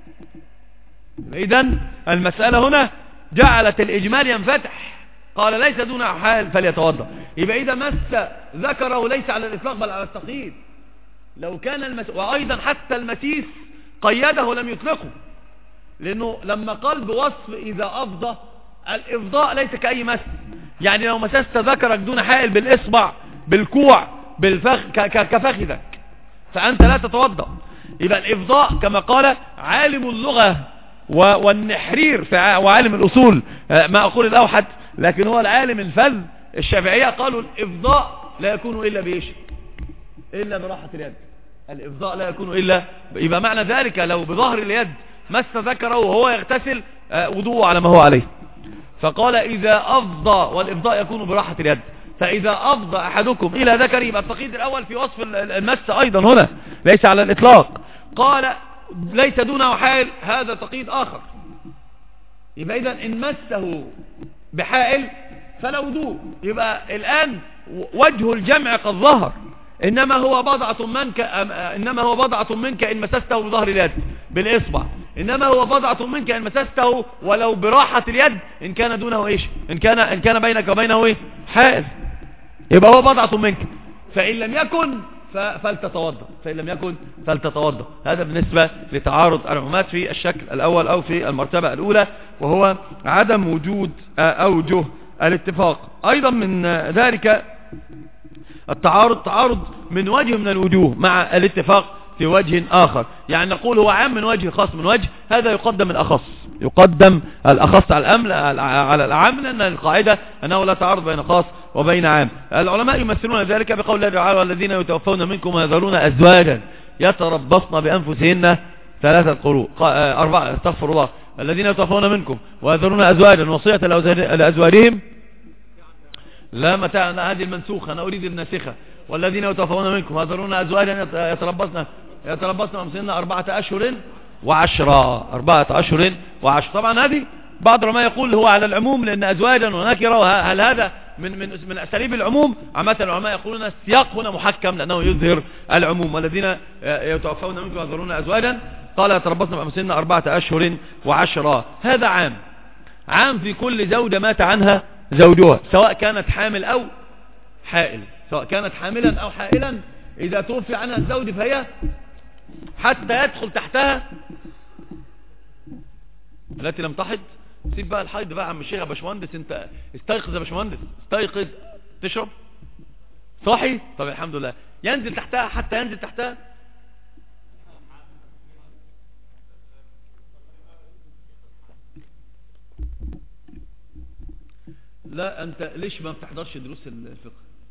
إذن المسألة هنا جعلت الإجمال ينفتح، قال ليس دونه حائل فليتوضأ. يبقى إذا مس ذكره ليس على الإطلاق بل على التقييد. لو كان وأيضا حتى المسيس قيده لم يطلقه، لأنه لما قال بوصف إذا أفضى، الإفضاء ليس كأي مس، يعني لو مسست ذكرك دون حائل بالإصبع بالكوع كفخذك فأنت لا تتوضأ. يبقى الإفضاء كما قال عالم اللغة والنحرير وعالم الأصول ما أقول الأوحد، لكن هو العالم الفذ الشافعية قالوا الإفضاء لا يكون إلا بإيش؟ إلا براحة اليد. الإفضاء لا يكون إلا، يبقى معنى ذلك لو بظهر اليد مس ذكره وهو يغتسل وضوء على ما هو عليه. فقال إذا أفضى، والإفضاء يكون براحة اليد، فإذا أفضى أحدكم إلى ذكره، يبقى التقييد الأول في وصف المس أيضا هنا ليس على الإطلاق. قال ليس دونه حائل، هذا تقييد آخر. يبقى إذن إن مسه بحائل فلا وضوء. يبقى الآن وجه الجمع قد ظهر. إنما هو بضعة منك إن مسسته بظهر اليد بالإصبع. إنما هو بضعة منك إن مسسته ولو براحة اليد إن كان دونه إيش، إن كان بينك وبينه إيه حائل، يبقى هو بضعة منك. فإن لم يكن فلتتوضأ، فإن لم يكن فلتتوضأ. هذا بالنسبة لتعارض العمومات في الشكل الأول أو في المرتبة الأولى، وهو عدم وجود أوجه الاتفاق. أيضا من ذلك تعارض من وجه من الوجوه مع الاتفاق في وجه آخر. يعني نقول هو عام من وجه، خاص من وجه، هذا يقدم الأخص على العام، لأن القاعدة أنه لا تعارض بين خاص وبين عام. العلماء يمثلون ذلك بقول الله تعالى: والذين يتوفون منكم ويذرون أزواجا يتربصن بأنفسهن 3 قروء 4 استغفر الله. الذين يتوفون منكم ويذرون أزواجا وصية لأزواجهم لا متاع، هذه المنسوخة، أنا أريد الناسخة. والذين يتوفون منكم ويذرون أزواجا يتربصن بأنفسهن 4 أشهر و10. 4 أشهر و10. طبعا هذه بعض العلماء يقول هو على العموم، لأن أزواجا ونكرة، هل هذا من أساليب العموم؟ عامة العلماء يقولون السياق هنا محكم لأنه يظهر العموم. والذين يتوفون منكم ويذرون أزواجا قال يتربصن بأنفسهن 4 أشهر و10. هذا عام في كل زوجة مات عنها زوجها، سواء كانت حامل أو حائل، سواء كانت حاملا أو حائلا. إذا توفي عنها الزوج فهي حتى يدخل تحتها التي لم تحض. سيب بقى الحيض بقى عم الشيخ يا باشمهندس، انت استيقظ يا باشمهندس، استيقظ. تشرب صاحي؟ طب الحمد لله. ينزل تحتها حتى ينزل تحتها. لا انت ليش ما بتحضرش دروس الفقه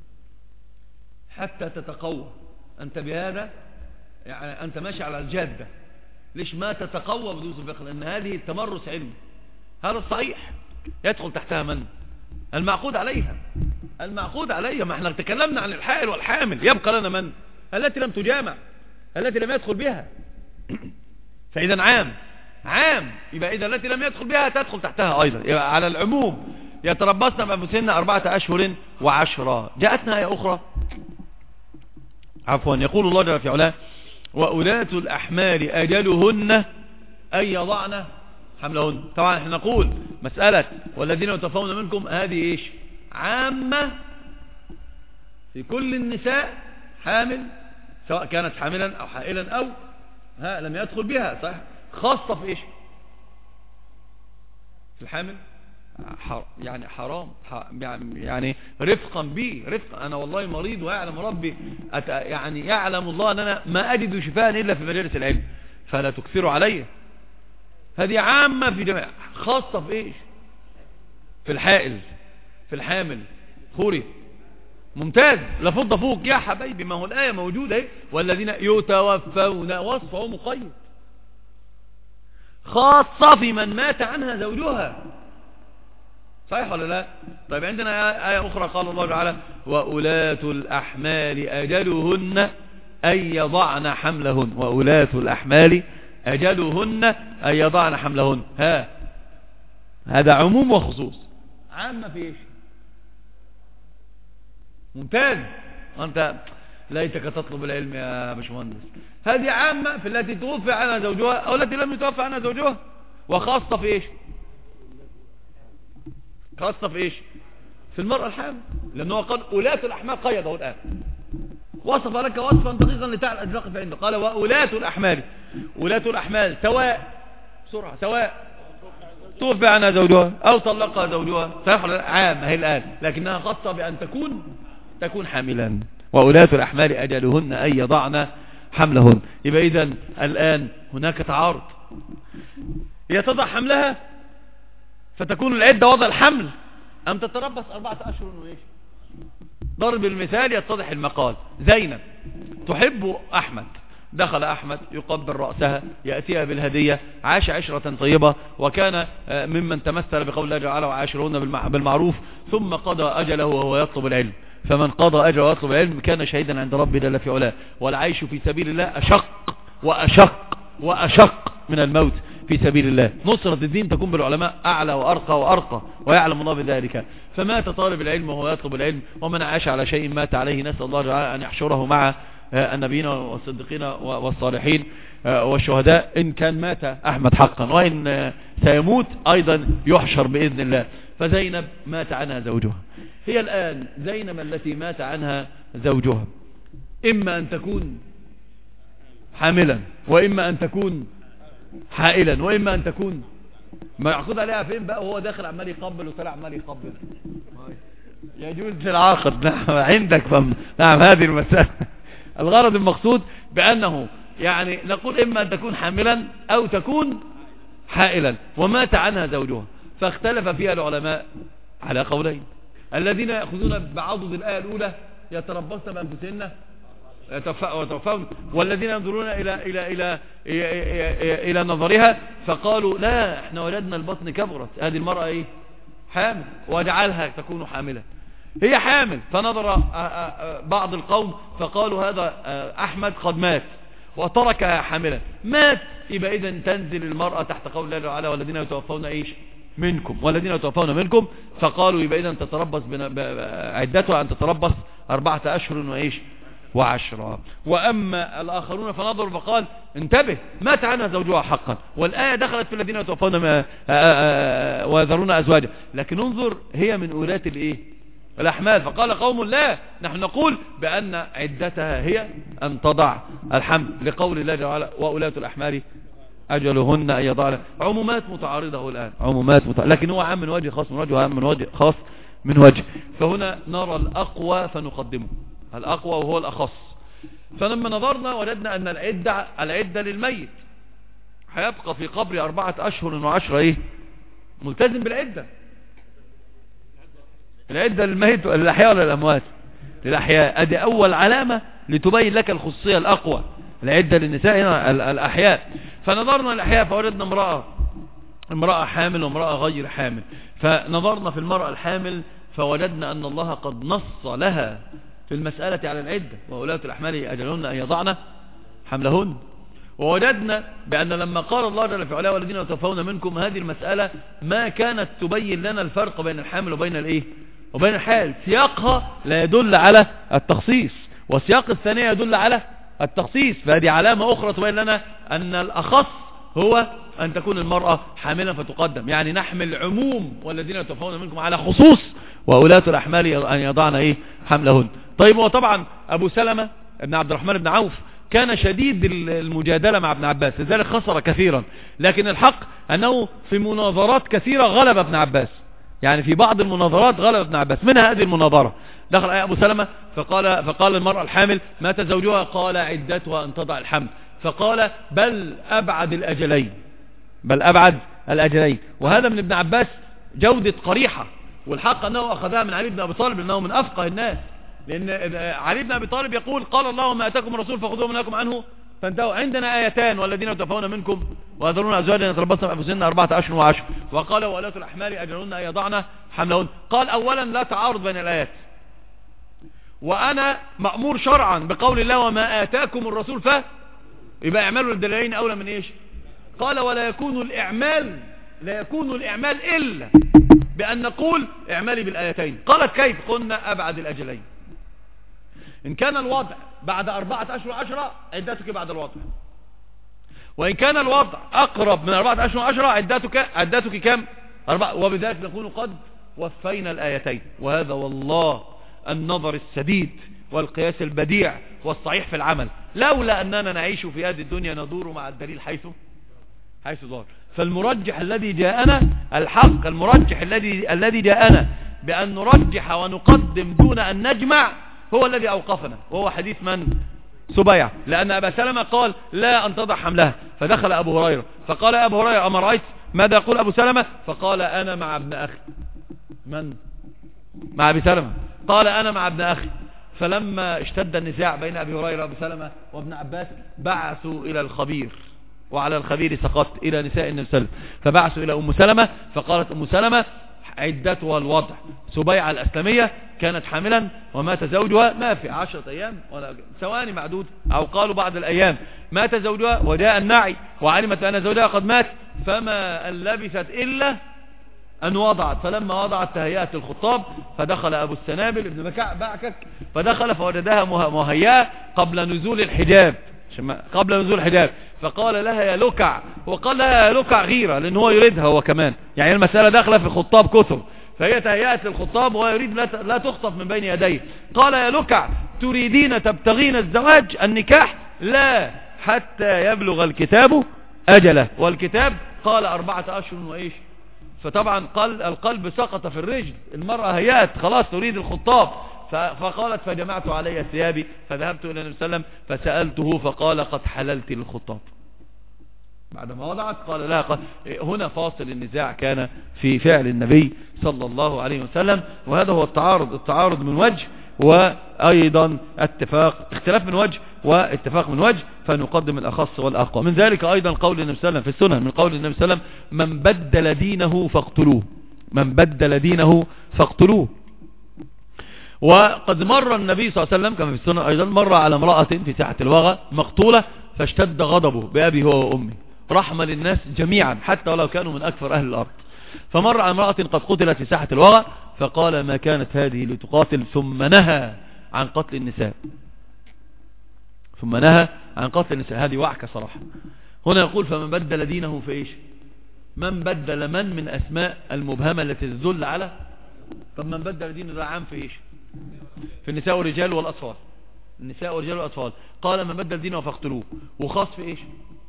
حتى تتقوى؟ انت بهذا يعني انت ماشي على الجادة. ليش ما تتقوى بدروس الفقه؟ لان هذه تمرس علمي. هذا الصحيح. يدخل تحتها من المعقود عليها، ما احنا تكلمنا عن الحائل والحامل، يبقى لنا من التي لم تجامع، التي لم يدخل بها. فاذا عام يبقى اذا التي لم يدخل بها تدخل تحتها ايضا، يبقى على العموم. يتربصن بأنفسهن 4 أشهر و10. جاءتنا آية أخرى عفوا، يقول الله جل في علاه: وأولاة الأحمال أجلهن أن يضعن حملهن. طبعا احنا نقول مسألة والذين يتوفون منكم هذه ايش؟ عامة في كل النساء حامل، سواء كانت حاملا أو حائلا أو لم يدخل بها، صح؟ خاصة في ايش؟ في الحامل يعني حرام، يعني رفقا بي، رفقا. انا والله مريض ويعلم ربي، يعني يعلم الله ان انا ما اجد شفاء الا في مجالس العلم، فلا تكثروا علي. هذه عامة في جميع، خاصة في ايش؟ في الحائل، في الحامل. خوري ممتاز، لفض فوق يا حبايبي، ما هو الآية موجودة اهي. والذين يتوفون، وصفه مقيد، خاصة في من مات عنها زوجها، صحيح ولا لا؟ طيب عندنا آية أخرى قال الله تعالى: وأولاة الأحمال أجلهن أن يضعن حملهن. وأولاة الأحمال أجلهن أن يضعن حملهن. هذا عموم وخصوص. عامة في ايش؟ ممتاز، أنت ليتك تطلب العلم يا باشمهندس. هذه عامة في التي توفي عنها زوجها أو التي لم يتوفى عنها زوجها، وخاصة في ايش؟ خاصة في ايش؟ في المرأة الحامل، لأنه قال أولاة الأحمال، قيده الآن، وصف لك وصفا دقيقا لتعلم أجراق عنده. قال وأولاة الأحمال، ولاة الأحمال سواء، بسرعة، سواء توفي عنها زوجها أو طلقها زوجها، عامة هي الآن، لكنها خاصة بأن تكون حاملا. وأولاة الأحمال أجلهن أن يضعن حملهن. يبقى إذن الآن هناك تعارض، هي تضع حملها فتكون العدة وضع الحمل، أم تتربص 4 أشهر وإيش؟ ضرب المثال يتضح المقال. زينب تحب أحمد، دخل أحمد يقبل رأسها، يأتيها بالهدية، عاش عشرة طيبة، وكان ممن تمثل بقول الله تعالى: وعاشرون بالمعروف، ثم قضى أجله وهو يطلب العلم. فمن قضى أجله ويطلب العلم كان شهيدا عند ربه جل في علاه. والعيش في سبيل الله أشق وأشق وأشق من الموت. في سبيل الله. نصرة الدين تكون بالعلماء أعلى وأرقى وأرقى، ويعلم الله بذلك. فمات طالب العلم وهو يطلب العلم، ومن عاش على شيء مات عليه. نسأل الله تعالى أن يحشره مع النبيين والصديقين والصالحين والشهداء إن كان مات أحمد حقا، وإن سيموت أيضا يحشر بإذن الله. فزينب مات عنها زوجها. هي الآن زينب التي مات عنها زوجها إما أن تكون حاملا، وإما أن تكون حائلا، وإما أن تكون ما يعقد عليها فين بقى، وهو داخل عمال يقبل وطلع عمال يقبل. يجوز للعاقد. نعم عندك فهم. نعم هذه المسألة. الغرض المقصود بأنه يعني نقول إما أن تكون حاملا أو تكون حائلا، ومات عنها زوجها. فاختلف فيها العلماء على قولين. الذين يأخذون بعضد الآية الأولى يتربصن بأنفسهن وتوفون، والذين ينظرون إلى نظرها فقالوا لا، احنا وجدنا البطن كبرت، هذه المرأة ايه حامل، واجعلها تكون حاملا. هي حامل. فنظر بعض القوم فقالوا هذا أحمد قد مات وتركها حاملا. مات يبقى إذن تنزل المرأة تحت قول الله تعالى والذين يتوفون ايش منكم، والذين يتوفون منكم. فقالوا يبقى إذن تتربص عدتها أن تتربص 4 أشهر وإيش و10. وأما الآخرون فنظروا فقال انتبه، مات عنها زوجها حقا، والآية دخلت في الذين يتوفون ويذرون أزواجا. لكن انظر هي من أولاة الإيه الأحمال. فقال قوم لا، نحن نقول بأن عدتها هي أن تضع الحمل، لقول الله تعالى وأولاة الأحمال أجلهن أن يضعن. عمومات متعارضة الآن، عمومات لكن هو عام من وجه خاص من وجه، وعام من وجه خاص من وجه. فهنا نرى الأقوى فنقدمه، الأقوى وهو الأخص. فلما نظرنا وجدنا أن العدة للميت هيبقى في قبر 4 أشهر و10 ايه ملتزم بالعدة. العدة للميت للأحياء ولا للأموات؟ للأحياء. ادي أول علامة لتبين لك الخصوصية الأقوى. العدة للنساء هنا الأحياء. فنظرنا الأحياء فوجدنا امرأة حامل وامرأة غير حامل. فنظرنا في المرأة الحامل فوجدنا أن الله قد نص لها في المسألة على العدة وأولاة الأحمال أجلهن أن يضعن حملهن. ووجدنا بأن لما قال الله جل في علاه والذين يتوفون منكم، هذه المسألة ما كانت تبين لنا الفرق بين الحامل وبين الايه وبين الحال. سياقها لا يدل على التخصيص، وسياق الثانية يدل على التخصيص. فهذه علامة أخرى تبين لنا أن الأخص هو أن تكون المرأة حاملا فتقدم. يعني نحمل عموم والذين يتوفون منكم على خصوص وأولاة الأحمال أن يضعن ايه حملهن. طيب وطبعا أبو سلمة ابن عبد الرحمن بن عوف كان شديد المجادلة مع ابن عباس، لذلك خسر كثيرا. لكن الحق أنه في مناظرات كثيرة غلب ابن عباس، يعني في بعض المناظرات غلب ابن عباس. منها هذه المناظرة، دخل أبو سلمة فقال المرأة الحامل مات زوجها، قال عدتها أن تضع الحمل. فقال بل أبعد الأجلين. وهذا من ابن عباس جودة قريحة. والحق أنه أخذها من علي بن أبي طالب لأنه من أفقه الناس. لأن علي بن أبي طالب يقول قال الله ما أتاكم الرسول فخذوه منكم عنه فانتهوا. عندنا آيتان والذين يتوفون منكم ويذرون أزواجا يتربصن بأنفسهن 4 أشهر و10. وقال وأولاة الأحمال أجلهن أن يضعن حملهن. قال أولا لا تعارض بين الآيات، وأنا مأمور شرعا بقول الله وما آتاكم الرسول يبقى اعملوا الدليلين أولى من إيش. قال ولا يكون الإعمال إلا بأن نقول اعملي بالآيتين. قالت كيف؟ قلنا أبعد الأجلين. إن كان الوضع بعد 4 أشهر و10 عدتك بعد الوضع، وإن كان الوضع أقرب من 4 أشهر و10 عدتك كم؟ 4. وبذلك نكون قد وفينا الآيتين. وهذا والله النظر السديد والقياس البديع والصحيح في العمل، لولا أننا نعيش في هذه الدنيا ندور مع الدليل حيث دار. فالمرجح الذي جاءنا الحق، المرجح الذي جاءنا بأن نرجح ونقدم دون أن نجمع هو الذي أوقفنا، وهو حديث من؟ سبيع. لأن أبا سلمة قال لا أن تضع حملها، فدخل أبو هريرة فقال أبو هريرة أما رأيت ماذا يقول أبو سلمة؟ فقال أنا مع ابن أخي. من؟ مع أبي سلمة. قال أنا مع ابن أخي. فلما اشتد النزاع بين أبي هريرة وأبي سلمة وابن عباس بعثوا إلى الخبير، وعلى الخبير سقط إلى نساء النبي صلى الله عليه وسلم. فبعثوا إلى أم سلمة فقالت أم سلمة عدتها الوضع. سبيعة الأسلمية كانت حاملا ومات زوجها ما في 10 أيام ولا ثواني معدود، أو قالوا بعض الأيام. مات زوجها وجاء النعي وعلمت أن زوجها قد مات فما أن لبثت إلا أن وضعت. فلما وضعت تهيأت الخطاب، فدخل أبو السنابل ابن بعكك فدخل فوجدها مهيئة قبل نزول الحجاب، فقال لها يا لكع، وقال لها يا لكع غيرة لأن هو يريدها هو كمان، يعني المسألة داخلة في الخطاب كثر، فهي تهيأت للخطاب وهو يريد لا تخطف من بين يديه. قال يا لكع تريدين تبتغين الزواج النكاح؟ لا، حتى يبلغ الكتاب أجله. والكتاب قال 4 أشهر وإيش. فطبعا القلب سقط في الرجل، المرأة هيأت خلاص تريد الخطاب، فقالت فجمعت علي ثيابي فذهبت إلى النبي صلى الله عليه وسلم فسألته فقال قد حللت للخطاب. بعدما وضعت قال لا. هنا فاصل النزاع كان في فعل النبي صلى الله عليه وسلم، وهذا هو التعارض من وجه، وأيضا اختلاف من وجه واتفاق من وجه، فنقدم الأخص والأقوى. من ذلك أيضا قول النبي صلى الله عليه وسلم في السنن، من قول النبي صلى الله عليه وسلم من بدل دينه فاقتلوه، من بدل دينه فاقتلوه. وقد مر النبي صلى الله عليه وسلم كما في السنن أيضا مر على امرأة في ساحة الوغى مقتولة، فاشتد غضبه بأبي هو وأمي رحمة للناس جميعا حتى ولو كانوا من أكثر أهل الأرض. فمر على امرأة قد قتلت في ساحة الوغى فقال ما كانت هذه لتقاتل، ثم نهى عن قتل النساء، هذه وعكة صراحة. هنا يقول فمن بدل دينه في إيش؟ من بدل من أسماء المبهمة التي تدل على، فمن بدل دينه ده عام في إيش؟ في النساء والرجال والأطفال، النساء والرجال والأطفال. قال من بدل دينه فاقتلوه، وخاص في إيش؟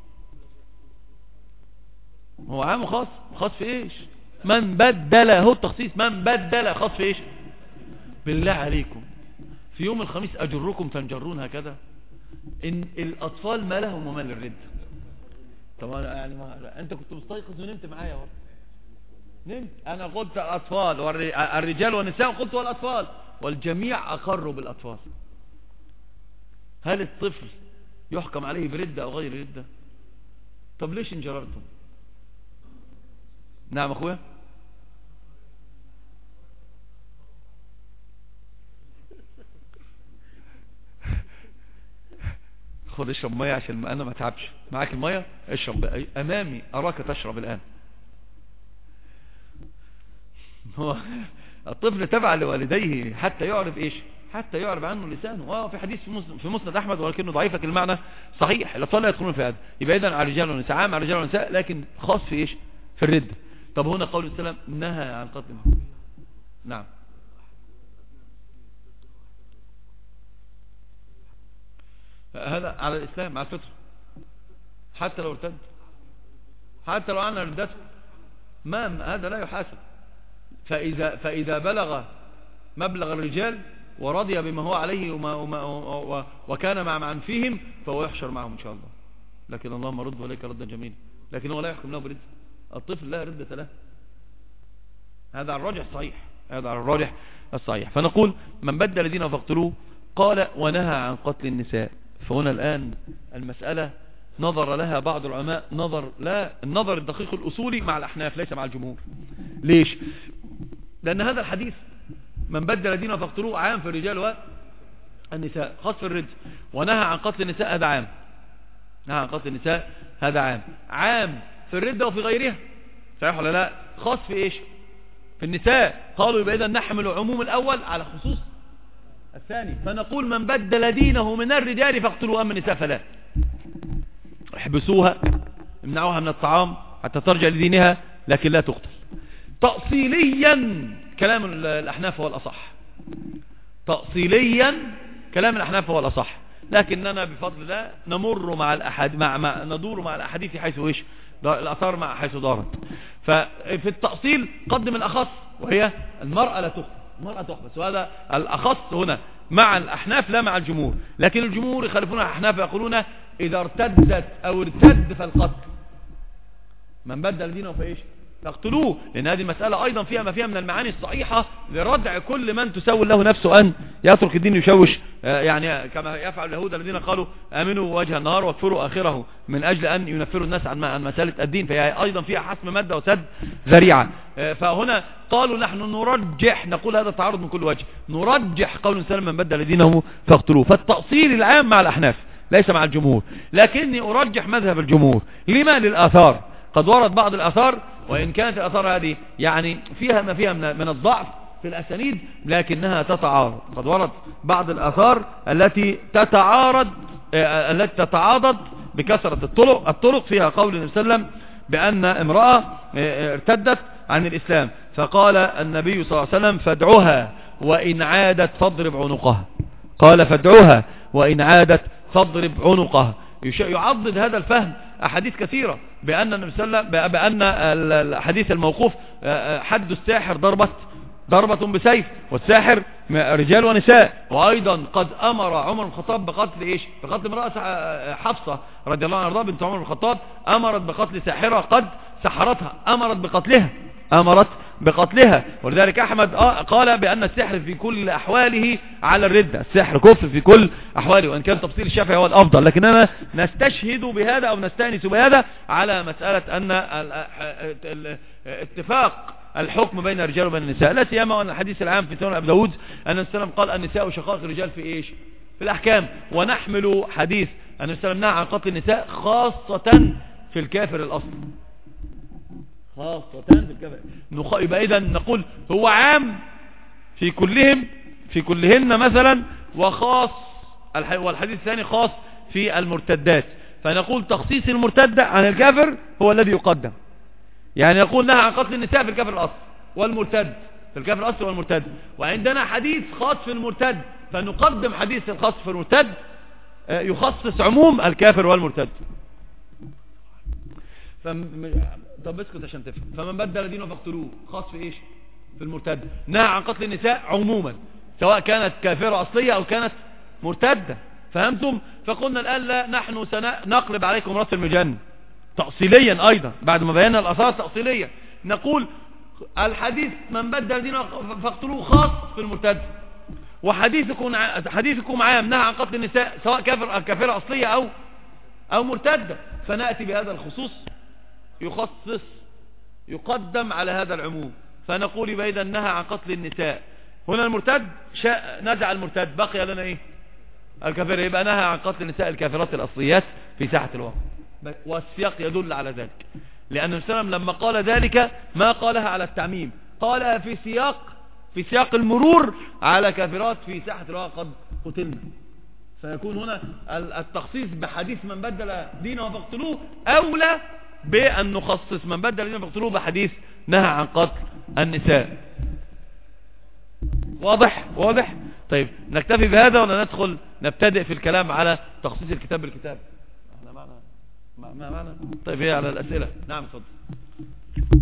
هو عام وخاص، خاص في إيش؟ من بدل، هو التخصيص، من بدل خاص في إيش؟ بالله عليكم في يوم الخميس أجركم تنجرون هكذا؟ إن الأطفال ما لهم وما للرد. طبعا يعني أنت كنت مستيقظ ونمت معايا ورد. نمت أنا قلت أطفال الرجال والنساء، قلت والأطفال، والجميع أقروا بالأطفال. هل الطفل يحكم عليه بردة أو غير ردة؟ طب ليش انجررتم؟ نعم أخويا. خد اشرب مية عشان انا ما اتعبش معاك. المية اشرب امامي اراك تشرب الان. هو الطفل تبع لوالديه حتى يعرف ايش؟ حتى يعرف عنه لسانه. في حديث في مسند احمد ولكنه ضعيف لكن المعنى صحيح. الاطفال لا يدخلون في هذا. يبقى اذا على الرجال والنساء، عام على الرجال والنساء لكن خاص في ايش؟ في الردة. طب هنا قول السلام نهى عن قتل. نعم هذا على الإسلام، على الفطر، حتى لو ارتد، حتى لو عنا ردته، ما هذا لا يحاسب. فإذا بلغ مبلغ الرجال ورضي بما هو عليه وكان مع من فيهم فهو يحشر معهم إن شاء الله. لكن اللهم رد وليك ردا جميلا. لكن هو لا يحكم له برد. الطفل لا ردة له. هذا على الراجح الصحيح، هذا على الراجح الصحيح. فنقول من بدل دينه فاقتلوه. قال ونهى عن قتل النساء. فهنا الآن المسألة نظر لها بعض العلماء النظر الدقيق الأصولي مع الأحناف ليس مع الجمهور. ليش؟ لأن هذا الحديث من بدل دينه فاقتلوه عام في الرجال والنساء، خاص في الرجل. ونهى عن قتل النساء هذا عام، نهى عن قتل النساء هذا عام في الردة وفي غيرها. صحيح ولا لا؟ خاص في ايش؟ في النساء. قالوا يبقى إذا نحمل عموم الأول على خصوص الثاني. فنقول من بدل دينه من الرجال فاقتلوا، أما النساء فلا. احبسوها، امنعوها من الطعام حتى ترجع لدينها، لكن لا تقتل. تأصيليا كلام الأحناف هو الأصح، تأصيليا كلام الأحناف هو الأصح. لكننا بفضل الله نمر مع ندور مع الأحاديث حيث ايش؟ الأثار مع حيث دارت. ففي التأصيل قدم الأخص وهي المرأة لا تقتل، المرأة تحبس، وهذا الأخص هنا مع الأحناف لا مع الجمهور. لكن الجمهور يخالفون الأحناف يقولون إذا ارتدت أو ارتد فالقتل. من بدل دينه فإيش؟ فاقتلوه. لأن هذه المسألة أيضا فيها ما فيها من المعاني الصحيحة لردع كل من تسول له نفسه أن يترك الدين يشوش، يعني كما يفعل اليهود الذين قالوا آمنوا وجه النهار واكفروا آخره من أجل أن ينفروا الناس عن مسألة الدين. فهي أيضا فيها حسم مادة وسد ذريعة. فهنا قالوا نحن نرجح، نقول هذا تعارض من كل وجه، نرجح قول السلام من بدل دينه فاقتلوه. فالتأصيل العام مع الأحناف ليس مع الجمهور، لكني أرجح مذهب الجمهور. لما؟ للآثار. قد ورد بعض الآثار، وإن كانت الآثار هذه يعني فيها ما فيها من الضعف في الأسانيد، لكنها تتعارض. قد ورد بعض الآثار التي تتعاضد بكثرة الطرق فيها قول النبي صلى الله عليه وسلم بأن امرأة ارتدت عن الإسلام، فقال النبي صلى الله عليه وسلم فادعوها وإن عادت فاضرب عنقها. قال فادعوها وإن عادت فاضرب عنقها. يعضد هذا الفهم أحاديث كثيرة بأن النبي صلى الله عليه وسلم بأن الحديث الموقوف حد الساحر ضربة بسيف، والساحر رجال ونساء. وأيضا قد أمر عمر بن الخطاب بقتل بقتل امرأة حفصة رضي الله عنها بنت عمر بن الخطاب، أمرت بقتل ساحرة قد سحرتها، أمرت بقتلها. ولذلك أحمد قال بأن السحر في كل أحواله على الردة، السحر كفر في كل أحواله، وإن كان تفصيل الشافعي هو الأفضل، لكننا نستشهد بهذا أو نستأنس بهذا على مسألة أن اتفاق الحكم بين الرجال وبين النساء، لا سيما أن الحديث العام في سنن أبي داود أن السلام قال النساء شقائق الرجال في في الأحكام، ونحمل حديث أن السلام نهى عن قتل النساء خاصة في الكافر الأصل، خاصة في الكافر. يبقى إذن نقول هو عام في كلهن مثلا، وخاص والحديث الثاني خاص في المرتدات، فنقول تخصيص المرتدة عن الكافر هو الذي يقدم. يعني يقول نهى عن قتل النساء في الكافر الأصل والمرتد، في الكافر الأصل والمرتد، وعندنا حديث خاص في المرتد فنقدم حديث الخاص في المرتد يخصص عموم الكافر والمرتد. طب اسكت عشان تفهم. فمن بدل دينه فاقتلوه خاص في في المرتد. نهى عن قتل النساء عموما سواء كانت كافرة أصلية أو كانت مرتدة. فهمتم؟ فقلنا الآن لا، نحن سنقلب عليكم رأس المجن تأصيليا أيضا بعد ما بينا الأثار تأصيليا. نقول الحديث من بدل دينه فاقتلوه خاص في المرتد، وحديثكم عام نهى عن قتل النساء سواء كافرة أصلية أو مرتدة. فنأتي بهذا الخصوص يخصص يقدم على هذا العموم، فنقول يبقى إذا نهى عن قتل النساء هنا المرتد نزع المرتد، بقي لنا الكافر، يبقى نهى عن قتل النساء الكافرات الأصليات في ساحة الواقع. والسياق يدل على ذلك، لأن النبي صلى الله عليه وسلم لما قال ذلك ما قالها على التعميم، قالها في سياق المرور على كافرات في ساحة الواقع قد قتلنا. فيكون هنا التخصيص بحديث من بدل دينه فاقتلوه أولى بأن نخصص من بدل دينه فاقتلوه بحديث نهى عن قتل النساء. واضح. طيب نكتفي بهذا ولا نبتدئ في الكلام على تخصيص الكتاب بالكتاب؟ احنا معنا طيب هي على الأسئلة. نعم اتفضل.